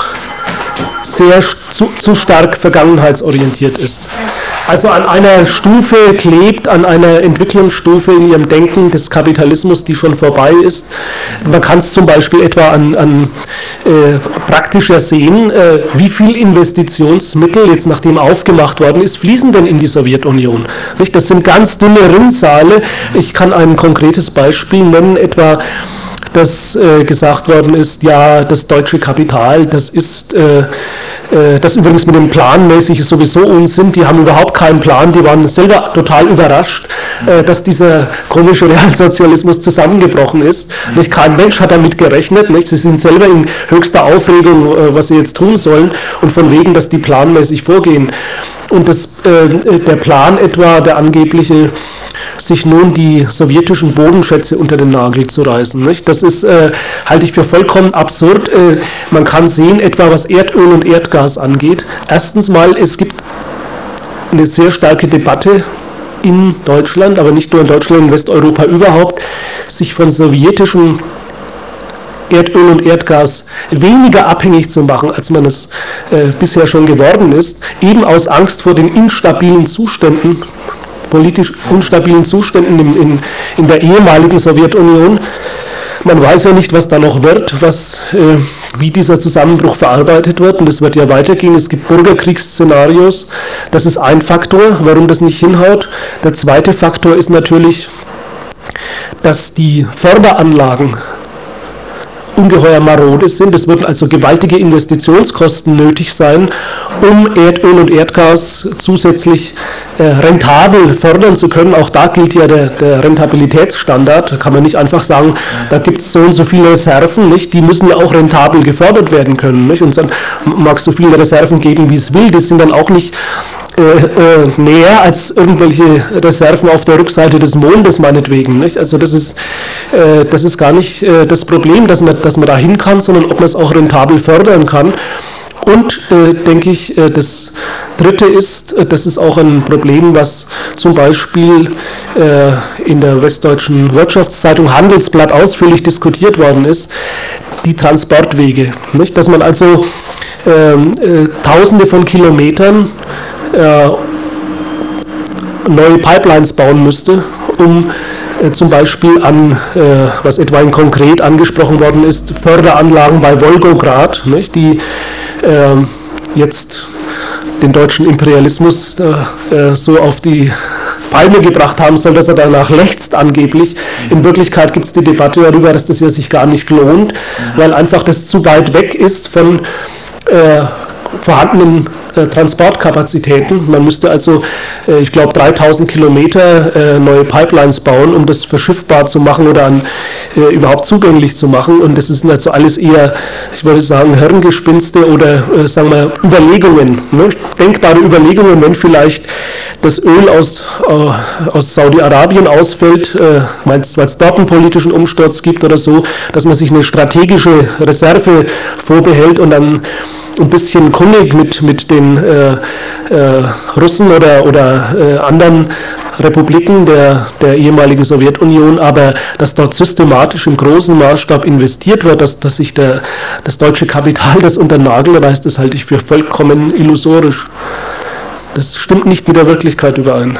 sehr zu, zu stark vergangenheitsorientiert ist. Also an einer Stufe klebt, an einer Entwicklungsstufe in ihrem Denken des Kapitalismus, die schon vorbei ist. Man kann es zum Beispiel etwa an, an äh, praktischer sehen, äh, wie viel Investitionsmittel, jetzt nachdem aufgemacht worden ist, fließen denn in die Sowjetunion. Nicht? Das sind ganz dünne Rinnsale. Ich kann ein konkretes Beispiel nennen, etwa dass äh, gesagt worden ist, ja, das deutsche Kapital, das ist, äh, äh, das übrigens mit dem Planmäßig ist sowieso Unsinn, die haben überhaupt keinen Plan, die waren selber total überrascht, äh, dass dieser komische Realsozialismus zusammengebrochen ist. Nicht? Kein Mensch hat damit gerechnet, nicht? Sie sind selber in höchster Aufregung, äh, was sie jetzt tun sollen und von wegen, dass die planmäßig vorgehen. Und das, äh, der Plan etwa, der angebliche, sich nun die sowjetischen Bodenschätze unter den Nagel zu reißen. Nicht? Das ist, äh, halte ich für vollkommen absurd. Äh, man kann sehen, etwa was Erdöl und Erdgas angeht. Erstens mal, es gibt eine sehr starke Debatte in Deutschland, aber nicht nur in Deutschland, in Westeuropa überhaupt, sich von sowjetischem Erdöl und Erdgas weniger abhängig zu machen, als man es äh, bisher schon geworden ist, eben aus Angst vor den instabilen Zuständen, politisch unstabilen Zuständen in, in, in der ehemaligen Sowjetunion. Man weiß ja nicht, was da noch wird, was, äh, wie dieser Zusammenbruch verarbeitet wird, und es wird ja weitergehen. Es gibt Bürgerkriegsszenarios, das ist ein Faktor, warum das nicht hinhaut. Der zweite Faktor ist natürlich, dass die Förderanlagen ungeheuer marode sind. Es würden also gewaltige Investitionskosten nötig sein, um Erdöl und Erdgas zusätzlich äh, rentabel fördern zu können. Auch da gilt ja der, der Rentabilitätsstandard. Da kann man nicht einfach sagen, da gibt es so und so viele Reserven, nicht? Die müssen ja auch rentabel gefördert werden können. Nicht? Und dann mag es so viele Reserven geben, wie es will. Die sind dann auch nicht äh, äh, näher als irgendwelche Reserven auf der Rückseite des Mondes meinetwegen. Nicht? Also das ist, äh, das ist gar nicht äh, das Problem, dass man, dass man da hin kann, sondern ob man es auch rentabel fördern kann. Und, äh, denke ich, äh, das Dritte ist, äh, das ist auch ein Problem, was zum Beispiel äh, in der Westdeutschen Wirtschaftszeitung Handelsblatt ausführlich diskutiert worden ist, die Transportwege. Nicht? Dass man also äh, äh, Tausende von Kilometern äh, neue Pipelines bauen müsste, um äh, zum Beispiel an, äh, was etwa in konkret angesprochen worden ist, Förderanlagen bei Wolgograd, nicht? Die äh, jetzt den deutschen Imperialismus äh, so auf die Palme gebracht haben soll, dass er danach lechzt angeblich. In Wirklichkeit gibt es die Debatte darüber, dass das ja sich gar nicht lohnt, weil einfach das zu weit weg ist von äh, vorhandenen äh, Transportkapazitäten. Man müsste also, äh, ich glaube, dreitausend Kilometer äh, neue Pipelines bauen, um das verschiffbar zu machen oder an, äh, überhaupt zugänglich zu machen. Und das sind also alles eher, ich würde sagen, Hirngespinste oder, äh, sagen wir, Überlegungen, ne? Denkbare Überlegungen, wenn vielleicht das Öl aus, äh, aus Saudi-Arabien ausfällt, äh, weil es dort einen politischen Umsturz gibt oder so, dass man sich eine strategische Reserve vorbehält und dann ein bisschen kundig mit, mit den äh, äh, Russen oder, oder äh, anderen Republiken der, der ehemaligen Sowjetunion, aber dass dort systematisch im großen Maßstab investiert wird, dass, dass sich der, das deutsche Kapital das unter den Nagel reißt, das halte ich für vollkommen illusorisch. Das stimmt nicht mit der Wirklichkeit überein.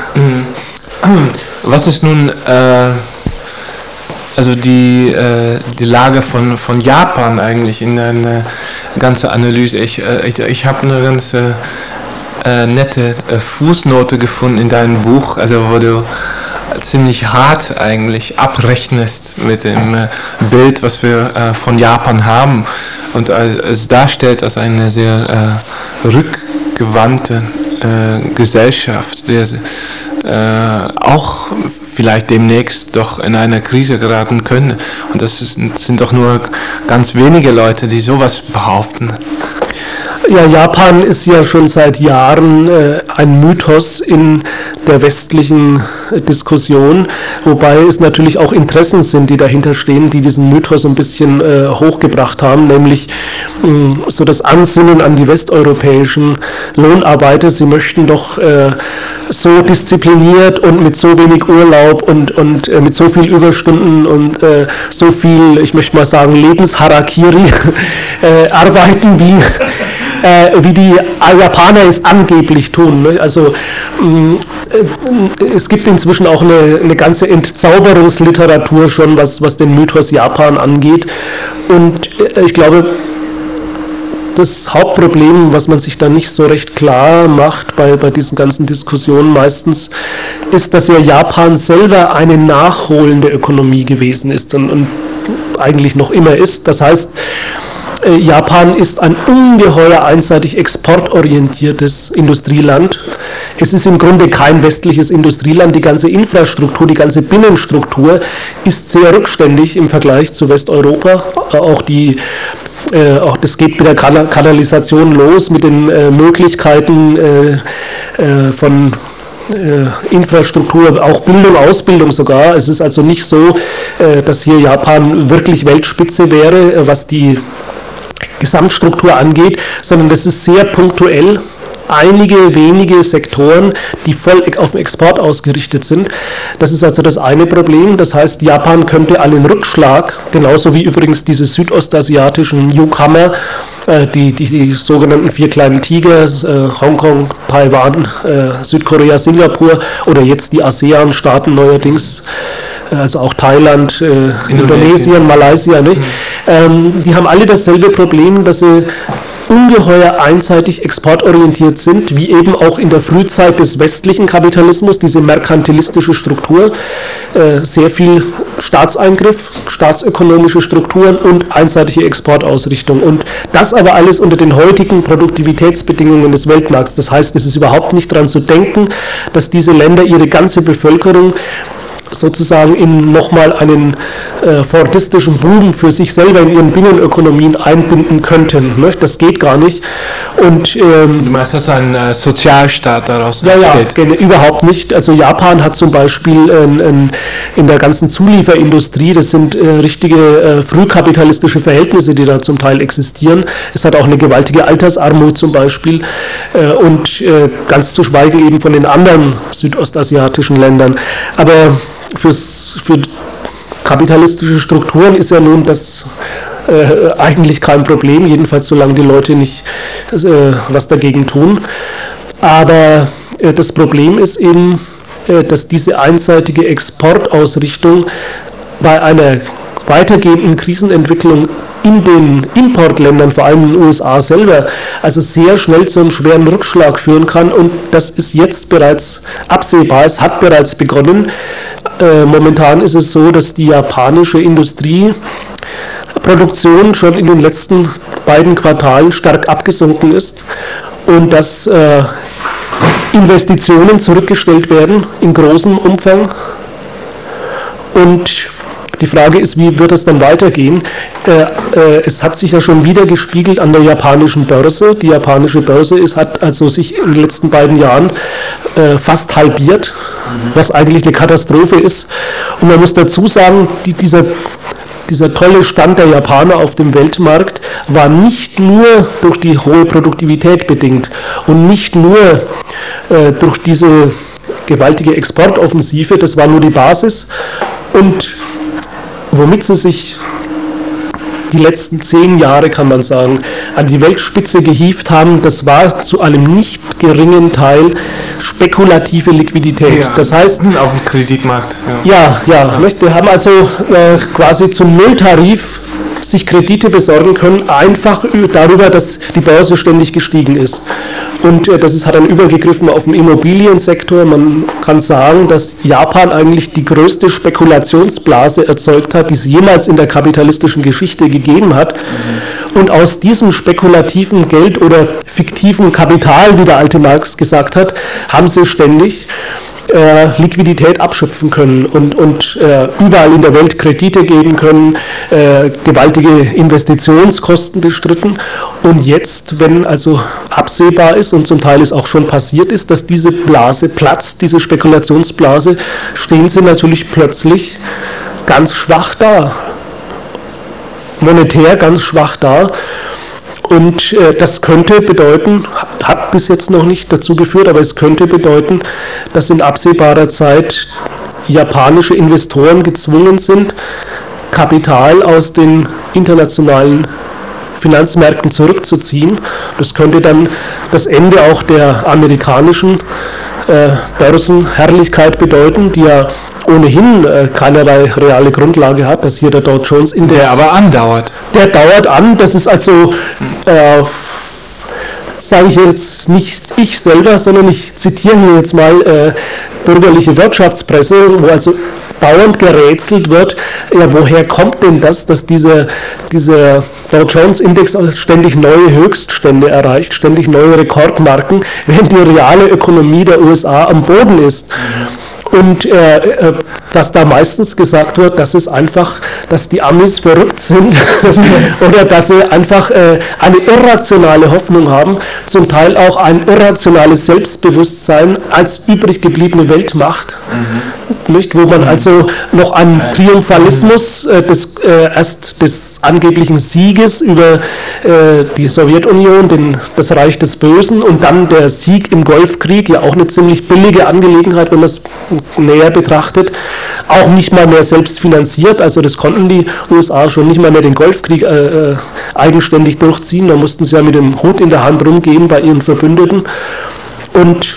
Was ist nun äh, also die, äh, die Lage von, von Japan eigentlich in deiner ganzen Analyse? Ich, äh, ich, ich habe eine ganz äh, nette äh, Fußnote gefunden in deinem Buch, also wo du ziemlich hart eigentlich abrechnest mit dem äh, Bild, was wir äh, von Japan haben und äh, es darstellt als eine sehr äh, rückgewandte äh, Gesellschaft, der äh, auch vielleicht demnächst doch in eine Krise geraten können. Und das ist, sind doch nur ganz wenige Leute, die sowas behaupten. Ja, Japan ist ja schon seit Jahren äh, ein Mythos in der westlichen äh, Diskussion, wobei es natürlich auch Interessen sind, die dahinter stehen, die diesen Mythos ein bisschen äh, hochgebracht haben, nämlich mh, so das Ansinnen an die westeuropäischen Lohnarbeiter. Sie möchten doch äh, so diszipliniert und mit so wenig Urlaub und, und äh, mit so viel Überstunden und äh, so viel, ich möchte mal sagen, Lebensharakiri äh, arbeiten, wie Äh, wie die Japaner es angeblich tun. Ne? Also mh, äh, es gibt inzwischen auch eine, eine ganze Entzauberungsliteratur schon, was, was den Mythos Japan angeht. Und äh, ich glaube, das Hauptproblem, was man sich da nicht so recht klar macht bei, bei diesen ganzen Diskussionen meistens, ist, dass ja Japan selber eine nachholende Ökonomie gewesen ist und, und eigentlich noch immer ist. Das heißt, Japan ist ein ungeheuer einseitig exportorientiertes Industrieland. Es ist im Grunde kein westliches Industrieland. Die ganze Infrastruktur, die ganze Binnenstruktur ist sehr rückständig im Vergleich zu Westeuropa. Auch die Äh, auch das geht mit der Kanalisation los, mit den äh, Möglichkeiten äh, äh, von äh, Infrastruktur, auch Bildung, Ausbildung sogar. Es ist also nicht so, äh, dass hier Japan wirklich Weltspitze wäre, äh, was die Gesamtstruktur angeht, sondern das ist sehr punktuell. Einige wenige Sektoren, die voll auf den Export ausgerichtet sind. Das ist also das eine Problem. Das heißt, Japan könnte einen Rückschlag, genauso wie übrigens diese südostasiatischen Newcomer, äh, die, die, die sogenannten vier kleinen Tiger, äh, Hongkong, Taiwan, äh, Südkorea, Singapur oder jetzt die ASEAN-Staaten neuerdings, also auch Thailand, äh, Indonesien, Malaysia, nicht? Mhm. Ähm, die haben alle dasselbe Problem, dass sie ungeheuer einseitig exportorientiert sind, wie eben auch in der Frühzeit des westlichen Kapitalismus, diese merkantilistische Struktur, äh, sehr viel Staatseingriff, staatsökonomische Strukturen und einseitige Exportausrichtung. Und das aber alles unter den heutigen Produktivitätsbedingungen des Weltmarkts. Das heißt, es ist überhaupt nicht daran zu denken, dass diese Länder ihre ganze Bevölkerung sozusagen in nochmal einen äh, fordistischen Boom für sich selber in ihren Binnenökonomien einbinden könnten. Ne? Das geht gar nicht. Und, ähm, du meinst, dass ein äh, Sozialstaat daraus ja, entsteht? Ja, ja, überhaupt nicht. Also Japan hat zum Beispiel äh, in, in der ganzen Zulieferindustrie, das sind äh, richtige äh, frühkapitalistische Verhältnisse, die da zum Teil existieren. Es hat auch eine gewaltige Altersarmut zum Beispiel äh, und äh, ganz zu schweigen eben von den anderen südostasiatischen Ländern. Aber Fürs, für kapitalistische Strukturen ist ja nun das äh, eigentlich kein Problem, jedenfalls solange die Leute nicht äh, was dagegen tun. Aber äh, das Problem ist eben, äh, dass diese einseitige Exportausrichtung bei einer weitergehenden Krisenentwicklung in den Importländern, vor allem in den U S A selber, also sehr schnell zu einem schweren Rückschlag führen kann. Und das ist jetzt bereits absehbar, es hat bereits begonnen. Äh, momentan ist es so, dass die japanische Industrieproduktion schon in den letzten beiden Quartalen stark abgesunken ist und dass äh, Investitionen zurückgestellt werden in großem Umfang. Und die Frage ist, wie wird es dann weitergehen? Äh, äh, es hat sich ja schon wieder gespiegelt an der japanischen Börse. Die japanische Börse ist, hat also sich in den letzten beiden Jahren äh, fast halbiert, mhm. was eigentlich eine Katastrophe ist. Und man muss dazu sagen, die, dieser, dieser tolle Stand der Japaner auf dem Weltmarkt war nicht nur durch die hohe Produktivität bedingt und nicht nur äh, durch diese gewaltige Exportoffensive, das war nur die Basis. Und womit sie sich die letzten zehn Jahre, kann man sagen, an die Weltspitze gehievt haben, das war zu einem nicht geringen Teil spekulative Liquidität. Ja, das heißt, auf dem Kreditmarkt. Ja, ja, ja, ja. Wir haben also äh, quasi zum Nulltarif sich Kredite besorgen können, einfach darüber, dass die Börse ständig gestiegen ist. Und äh, das ist, hat dann übergegriffen auf den Immobiliensektor. Man kann sagen, dass Japan eigentlich die größte Spekulationsblase erzeugt hat, die es jemals in der kapitalistischen Geschichte gegeben hat. Mhm. Und aus diesem spekulativen Geld oder fiktiven Kapital, wie der alte Marx gesagt hat, haben sie ständig Äh, Liquidität abschöpfen können und, und äh, überall in der Welt Kredite geben können, äh, gewaltige Investitionskosten bestritten. Und jetzt, wenn also absehbar ist und zum Teil es auch schon passiert ist, dass diese Blase platzt, diese Spekulationsblase, stehen sie natürlich plötzlich ganz schwach da, monetär ganz schwach da. Und äh, das könnte bedeuten, hat bis jetzt noch nicht dazu geführt, aber es könnte bedeuten, dass in absehbarer Zeit japanische Investoren gezwungen sind, Kapital aus den internationalen Finanzmärkten zurückzuziehen. Das könnte dann das Ende auch der amerikanischen äh, Börsenherrlichkeit bedeuten, die ja ohnehin äh, keinerlei reale Grundlage hat, dass hier der Dow Jones Index... Der aber andauert. Der dauert an, das ist also, äh, sage ich jetzt nicht ich selber, sondern ich zitiere hier jetzt mal äh, bürgerliche Wirtschaftspresse, wo also dauernd gerätselt wird, ja, woher kommt denn das, dass dieser, dieser Dow Jones Index ständig neue Höchststände erreicht, ständig neue Rekordmarken, während die reale Ökonomie der U S A am Boden ist. Mhm. Und äh, was da meistens gesagt wird, dass es einfach, dass die Amis verrückt sind oder dass sie einfach äh, eine irrationale Hoffnung haben, zum Teil auch ein irrationales Selbstbewusstsein als übrig gebliebene Weltmacht, mhm. nicht, wo man also noch einen Triumphalismus äh, des, äh, erst des angeblichen Sieges über äh, die Sowjetunion, den, das Reich des Bösen und dann der Sieg im Golfkrieg, ja auch eine ziemlich billige Angelegenheit, wenn man es näher betrachtet, auch nicht mal mehr selbst finanziert, also das konnten die U S A schon nicht mal mehr den Golfkrieg äh, äh, eigenständig durchziehen, da mussten sie ja mit dem Hut in der Hand rumgehen bei ihren Verbündeten und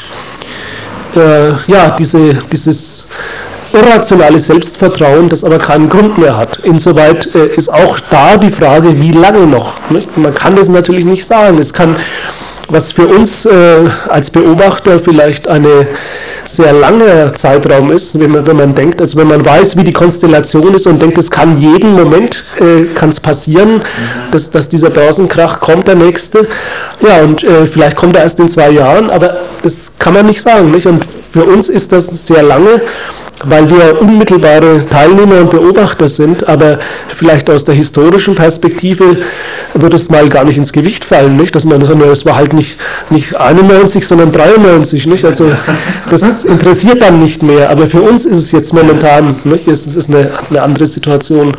äh, ja, diese, dieses irrationale Selbstvertrauen, das aber keinen Grund mehr hat. Insoweit äh, ist auch da die Frage, wie lange noch, nicht? Man kann das natürlich nicht sagen, es kann, was für uns äh, als Beobachter vielleicht eine sehr langer Zeitraum ist, wenn man, wenn man denkt, also wenn man weiß, wie die Konstellation ist und denkt, es kann jeden Moment äh, kann es passieren, mhm. dass, dass dieser Börsenkrach kommt, der nächste. Ja, und äh, vielleicht kommt er erst in zwei Jahren, aber das kann man nicht sagen. Nicht? Und für uns ist das sehr lange. weil wir unmittelbare Teilnehmer und Beobachter sind, aber vielleicht aus der historischen Perspektive wird es mal gar nicht ins Gewicht fallen, nicht? Dass man sagt, es war halt nicht, nicht einundneunzig, sondern dreiundneunzig, nicht? Also das interessiert dann nicht mehr, aber für uns ist es jetzt momentan, nicht? Es ist eine, eine andere Situation.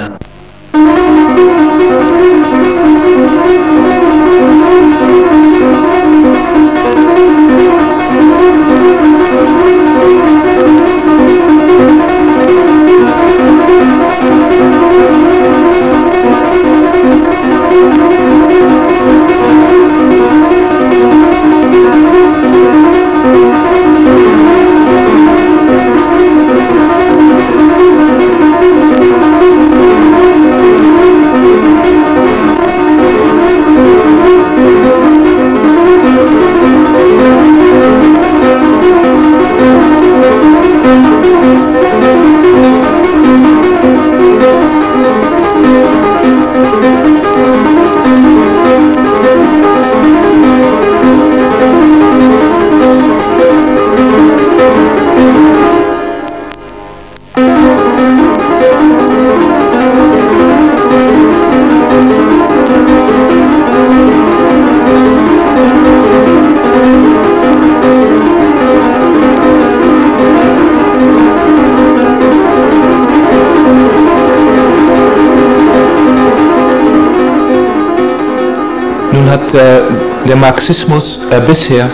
Nun hat äh, der Marxismus äh, bisher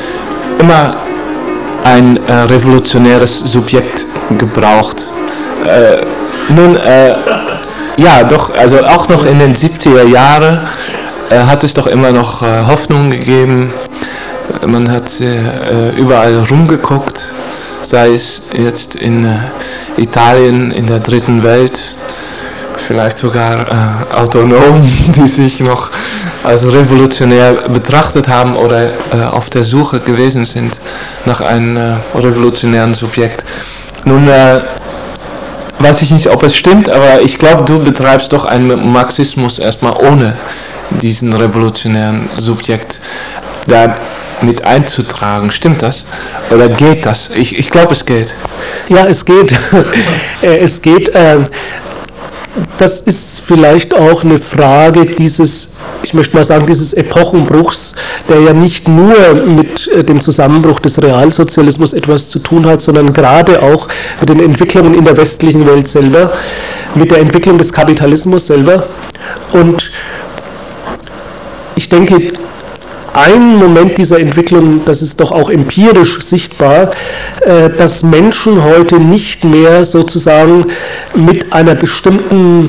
immer ein äh, revolutionäres Subjekt gebraucht. Äh, nun, äh, ja, doch, also auch noch in den siebziger Jahren äh, hat es doch immer noch äh, Hoffnung gegeben. Man hat äh, überall rumgeguckt, sei es jetzt in äh, Italien, in der dritten Welt, vielleicht sogar äh, Autonomen, die sich noch als revolutionär betrachtet haben oder äh, auf der Suche gewesen sind nach einem äh, revolutionären Subjekt. Nun äh, weiß ich nicht, ob es stimmt, aber ich glaube, du betreibst doch einen Marxismus erstmal ohne diesen revolutionären Subjekt da mit einzutragen. Stimmt das? Oder geht das? Ich, ich glaube, es geht. Ja, es geht. es geht. Äh, das ist vielleicht auch eine Frage dieses, ich möchte mal sagen, dieses Epochenbruchs, der ja nicht nur mit dem Zusammenbruch des Realsozialismus etwas zu tun hat, sondern gerade auch mit den Entwicklungen in der westlichen Welt selber, mit der Entwicklung des Kapitalismus selber. Und ich denke, ein Moment dieser Entwicklung, das ist doch auch empirisch sichtbar, dass Menschen heute nicht mehr sozusagen mit einer bestimmten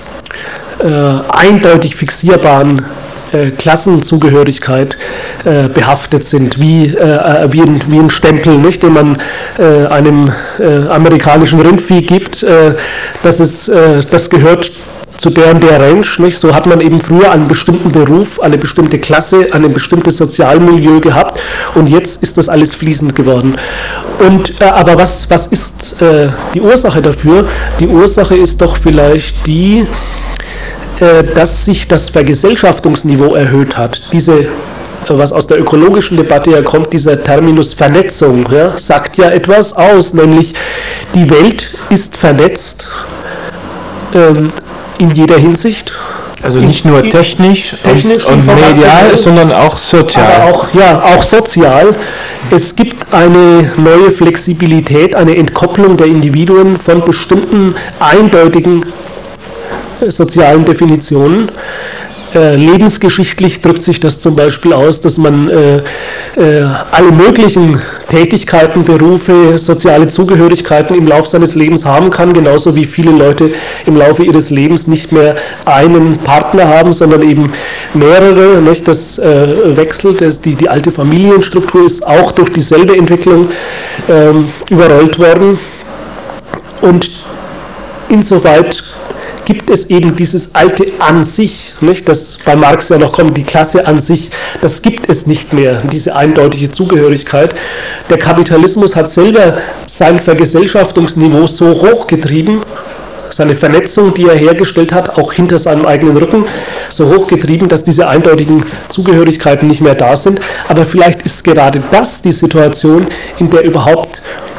eindeutig fixierbaren Klassenzugehörigkeit äh, behaftet sind, wie, äh, wie, ein, wie ein Stempel, nicht, den man äh, einem äh, amerikanischen Rindvieh gibt, äh, dass es, äh, das gehört zu der und der Range, nicht? So hat man eben früher einen bestimmten Beruf, eine bestimmte Klasse, ein bestimmtes Sozialmilieu gehabt und jetzt ist das alles fließend geworden. Und, äh, aber was, was ist äh, die Ursache dafür? Die Ursache ist doch vielleicht die, äh, dass sich das Vergesellschaftungsniveau erhöht hat. Diese, was aus der ökologischen Debatte ja kommt, dieser Terminus Vernetzung, ja, sagt ja etwas aus, nämlich die Welt ist vernetzt, ähm, in jeder Hinsicht. Also nicht nur technisch, technisch und, und medial, sondern auch sozial. Aber auch, ja, auch sozial. Es gibt eine neue Flexibilität, eine Entkopplung der Individuen von bestimmten eindeutigen äh, sozialen Definitionen. Äh, lebensgeschichtlich drückt sich das zum Beispiel aus, dass man äh, äh, alle möglichen Tätigkeiten, Berufe, soziale Zugehörigkeiten im Laufe seines Lebens haben kann, genauso wie viele Leute im Laufe ihres Lebens nicht mehr einen Partner haben, sondern eben mehrere, nicht? Das äh, wechselt, das, die, die alte Familienstruktur ist auch durch dieselbe Entwicklung äh, überrollt worden und insoweit gibt es eben dieses alte an sich, nicht, das bei Marx ja noch kommt, die Klasse an sich, das gibt es nicht mehr, diese eindeutige Zugehörigkeit. Der Kapitalismus hat selber sein Vergesellschaftungsniveau so hochgetrieben, seine Vernetzung, die er hergestellt hat, auch hinter seinem eigenen Rücken, so hochgetrieben, dass diese eindeutigen Zugehörigkeiten nicht mehr da sind. Aber vielleicht ist gerade das die Situation, in der überhaupt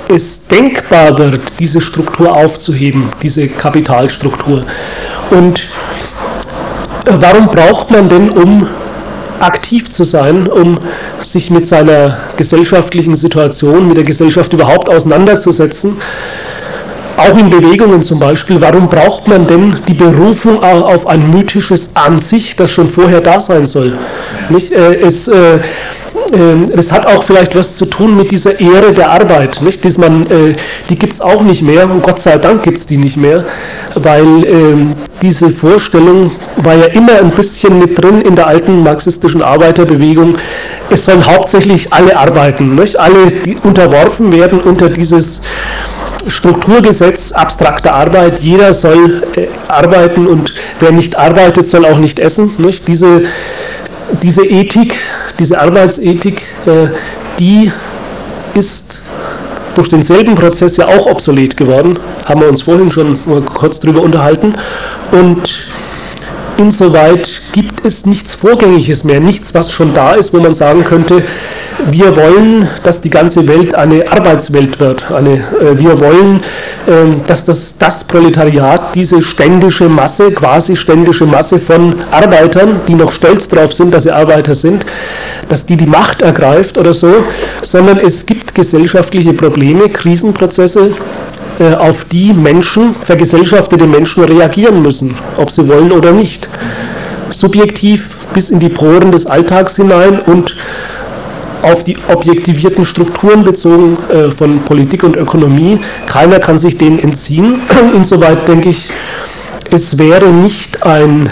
es denkbar wird, diese Struktur aufzuheben, diese Kapitalstruktur. Und warum braucht man denn, um aktiv zu sein, um sich mit seiner gesellschaftlichen Situation, mit der Gesellschaft überhaupt auseinanderzusetzen, auch in Bewegungen zum Beispiel, warum braucht man denn die Berufung auf ein mythisches An sich, das schon vorher da sein soll? Nicht? Es, es hat auch vielleicht was zu tun mit dieser Ehre der Arbeit. Nicht? Dass man, die gibt es auch nicht mehr, und Gott sei Dank gibt es die nicht mehr, weil diese Vorstellung war ja immer ein bisschen mit drin in der alten marxistischen Arbeiterbewegung. Es sollen hauptsächlich alle arbeiten, nicht? Alle, die unterworfen werden unter dieses Strukturgesetz abstrakter Arbeit. Jeder soll äh, arbeiten und wer nicht arbeitet, soll auch nicht essen. Nicht? Diese, diese Ethik, diese Arbeitsethik, äh, die ist durch denselben Prozess ja auch obsolet geworden. Haben wir uns vorhin schon mal kurz drüber unterhalten. Und insoweit gibt es nichts Vorgängiges mehr, nichts, was schon da ist, wo man sagen könnte, wir wollen, dass die ganze Welt eine Arbeitswelt wird. Eine, äh, wir wollen, äh, dass das, das Proletariat, diese ständische Masse, quasi ständische Masse von Arbeitern, die noch stolz darauf sind, dass sie Arbeiter sind, dass die die Macht ergreift oder so, sondern es gibt gesellschaftliche Probleme, Krisenprozesse, äh, auf die Menschen, vergesellschaftete Menschen reagieren müssen, ob sie wollen oder nicht. Subjektiv bis in die Poren des Alltags hinein und auf die objektivierten Strukturen bezogen äh, von Politik und Ökonomie. Keiner kann sich denen entziehen. Insoweit denke ich, es wäre nicht ein,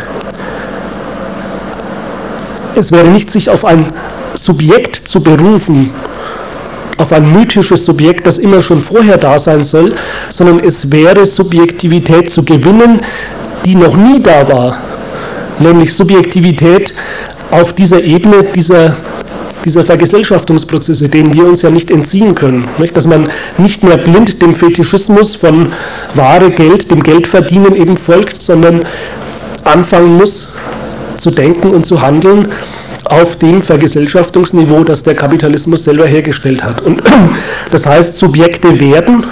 es wäre nicht sich auf ein Subjekt zu berufen, auf ein mythisches Subjekt, das immer schon vorher da sein soll, sondern es wäre Subjektivität zu gewinnen, die noch nie da war. Nämlich Subjektivität auf dieser Ebene dieser dieser Vergesellschaftungsprozesse, denen wir uns ja nicht entziehen können. Nicht? Dass man nicht mehr blind dem Fetischismus von Ware, Geld, dem Geldverdienen eben folgt, sondern anfangen muss zu denken und zu handeln auf dem Vergesellschaftungsniveau, das der Kapitalismus selber hergestellt hat. Und das heißt, Subjekte werden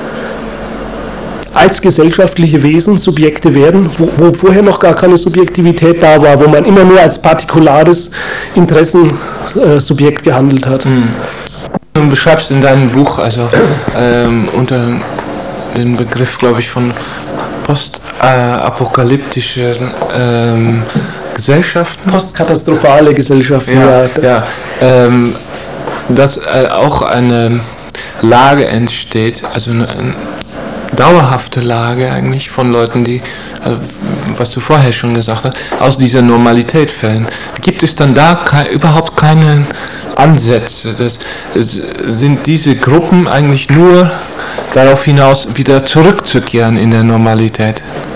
als gesellschaftliche Wesen Subjekte werden, wo, wo vorher noch gar keine Subjektivität da war, wo man immer nur als partikulares Interessensubjekt gehandelt hat. Mhm. Du beschreibst in deinem Buch, also ähm, unter den Begriff, glaube ich, von postapokalyptischer ähm, Gesellschaften. Postkatastrophale Gesellschaften, ja. ja. ja ähm, dass äh, auch eine Lage entsteht, also eine, eine dauerhafte Lage eigentlich von Leuten, die, also was du vorher schon gesagt hast, aus dieser Normalität fällen. Gibt es dann da ke- überhaupt keine Ansätze? Das, sind diese Gruppen eigentlich nur darauf hinaus, wieder zurückzukehren in der Normalität?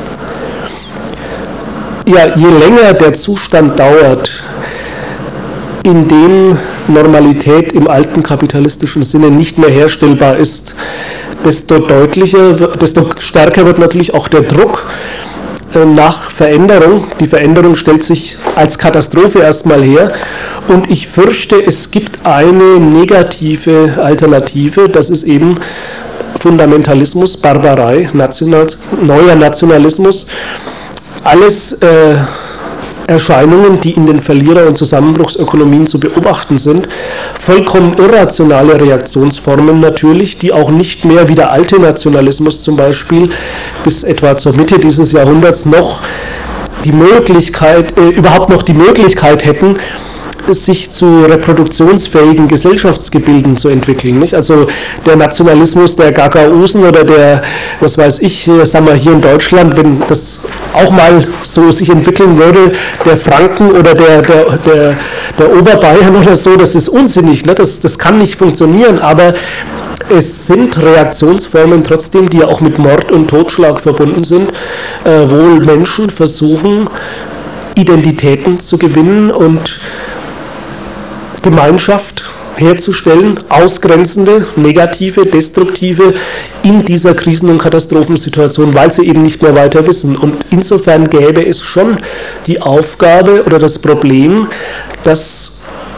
Ja, je länger der Zustand dauert, in dem Normalität im alten kapitalistischen Sinne nicht mehr herstellbar ist, desto deutlicher, desto stärker wird natürlich auch der Druck nach Veränderung. Die Veränderung stellt sich als Katastrophe erstmal her und ich fürchte, es gibt eine negative Alternative, das ist eben Fundamentalismus, Barbarei, National, neuer Nationalismus, alles äh, Erscheinungen, die in den Verlierer- und Zusammenbruchsökonomien zu beobachten sind, vollkommen irrationale Reaktionsformen natürlich, die auch nicht mehr wie der alte Nationalismus zum Beispiel bis etwa zur Mitte dieses Jahrhunderts noch die Möglichkeit, äh, überhaupt noch die Möglichkeit hätten, sich zu reproduktionsfähigen Gesellschaftsgebilden zu entwickeln. Nicht? Also der Nationalismus der Gagausen oder der, was weiß ich, sagen wir hier in Deutschland, wenn das auch mal so sich entwickeln würde, der Franken oder der, der, der, der Oberbayern oder so, das ist unsinnig, ne? das, das kann nicht funktionieren, aber es sind Reaktionsformen trotzdem, die ja auch mit Mord und Totschlag verbunden sind, äh, wo Menschen versuchen, Identitäten zu gewinnen und Gemeinschaft herzustellen, ausgrenzende, negative, destruktive in dieser Krisen- und Katastrophensituation, weil sie eben nicht mehr weiter wissen. Und insofern gäbe es schon die Aufgabe oder das Problem, dass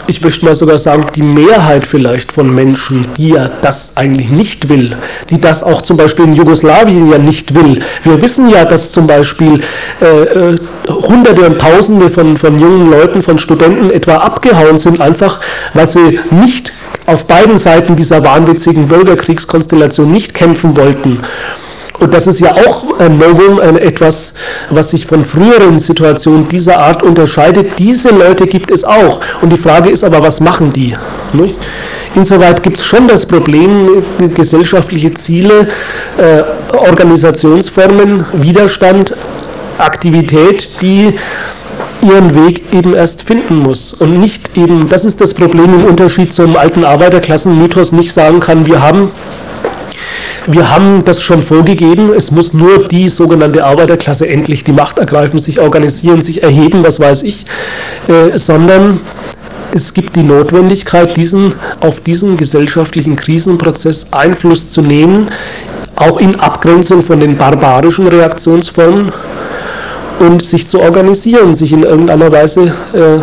ich möchte mal sogar sagen, die Mehrheit vielleicht von Menschen, die ja das eigentlich nicht will, die das auch zum Beispiel in Jugoslawien ja nicht will. Wir wissen ja, dass zum Beispiel äh, Hunderte und Tausende von, von jungen Leuten, von Studenten etwa abgehauen sind, einfach weil sie nicht auf beiden Seiten dieser wahnwitzigen Bürgerkriegskonstellation nicht kämpfen wollten. Und das ist ja auch ein Novum, ein etwas, was sich von früheren Situationen dieser Art unterscheidet. Diese Leute gibt es auch. Und die Frage ist aber, was machen die? Nicht? Insoweit gibt es schon das Problem, gesellschaftliche Ziele, äh, Organisationsformen, Widerstand, Aktivität, die ihren Weg eben erst finden muss und nicht eben, das ist das Problem im Unterschied zum alten Arbeiterklassenmythos, nicht sagen kann, wir haben Wir haben das schon vorgegeben, es muss nur die sogenannte Arbeiterklasse endlich die Macht ergreifen, sich organisieren, sich erheben, was weiß ich, äh, sondern es gibt die Notwendigkeit, diesen, auf diesen gesellschaftlichen Krisenprozess Einfluss zu nehmen, auch in Abgrenzung von den barbarischen Reaktionsformen und sich zu organisieren, sich in irgendeiner Weise äh,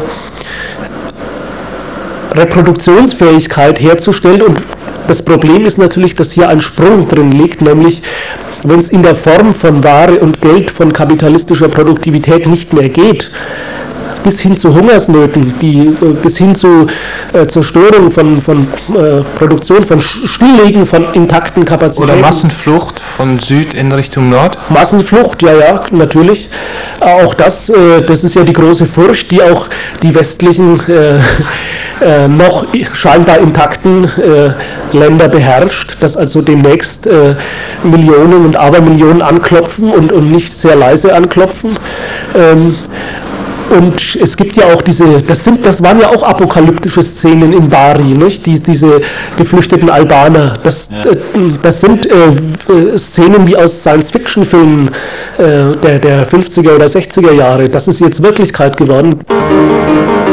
Reproduktionsfähigkeit herzustellen. Und das Problem ist natürlich, dass hier ein Sprung drin liegt, nämlich wenn es in der Form von Ware und Geld, von kapitalistischer Produktivität nicht mehr geht, bis hin zu Hungersnöten, die, bis hin zu äh, Zerstörung von, von äh, Produktion, von Stilllegen von intakten Kapazitäten. Oder Massenflucht von Süd in Richtung Nord? Massenflucht, ja, ja, natürlich. Auch das, äh, das ist ja die große Furcht, die auch die westlichen äh, äh, noch scheinbar intakten äh, Länder beherrscht, dass also demnächst äh, Millionen und Abermillionen anklopfen und, und nicht sehr leise anklopfen. Ähm, Und es gibt ja auch diese, das sind, das waren ja auch apokalyptische Szenen in Bari, nicht? Die, diese geflüchteten Albaner. Das, ja. äh, das sind äh, Szenen wie aus Science-Fiction-Filmen äh, der, der fünfziger oder sechziger Jahre. Das ist jetzt Wirklichkeit geworden.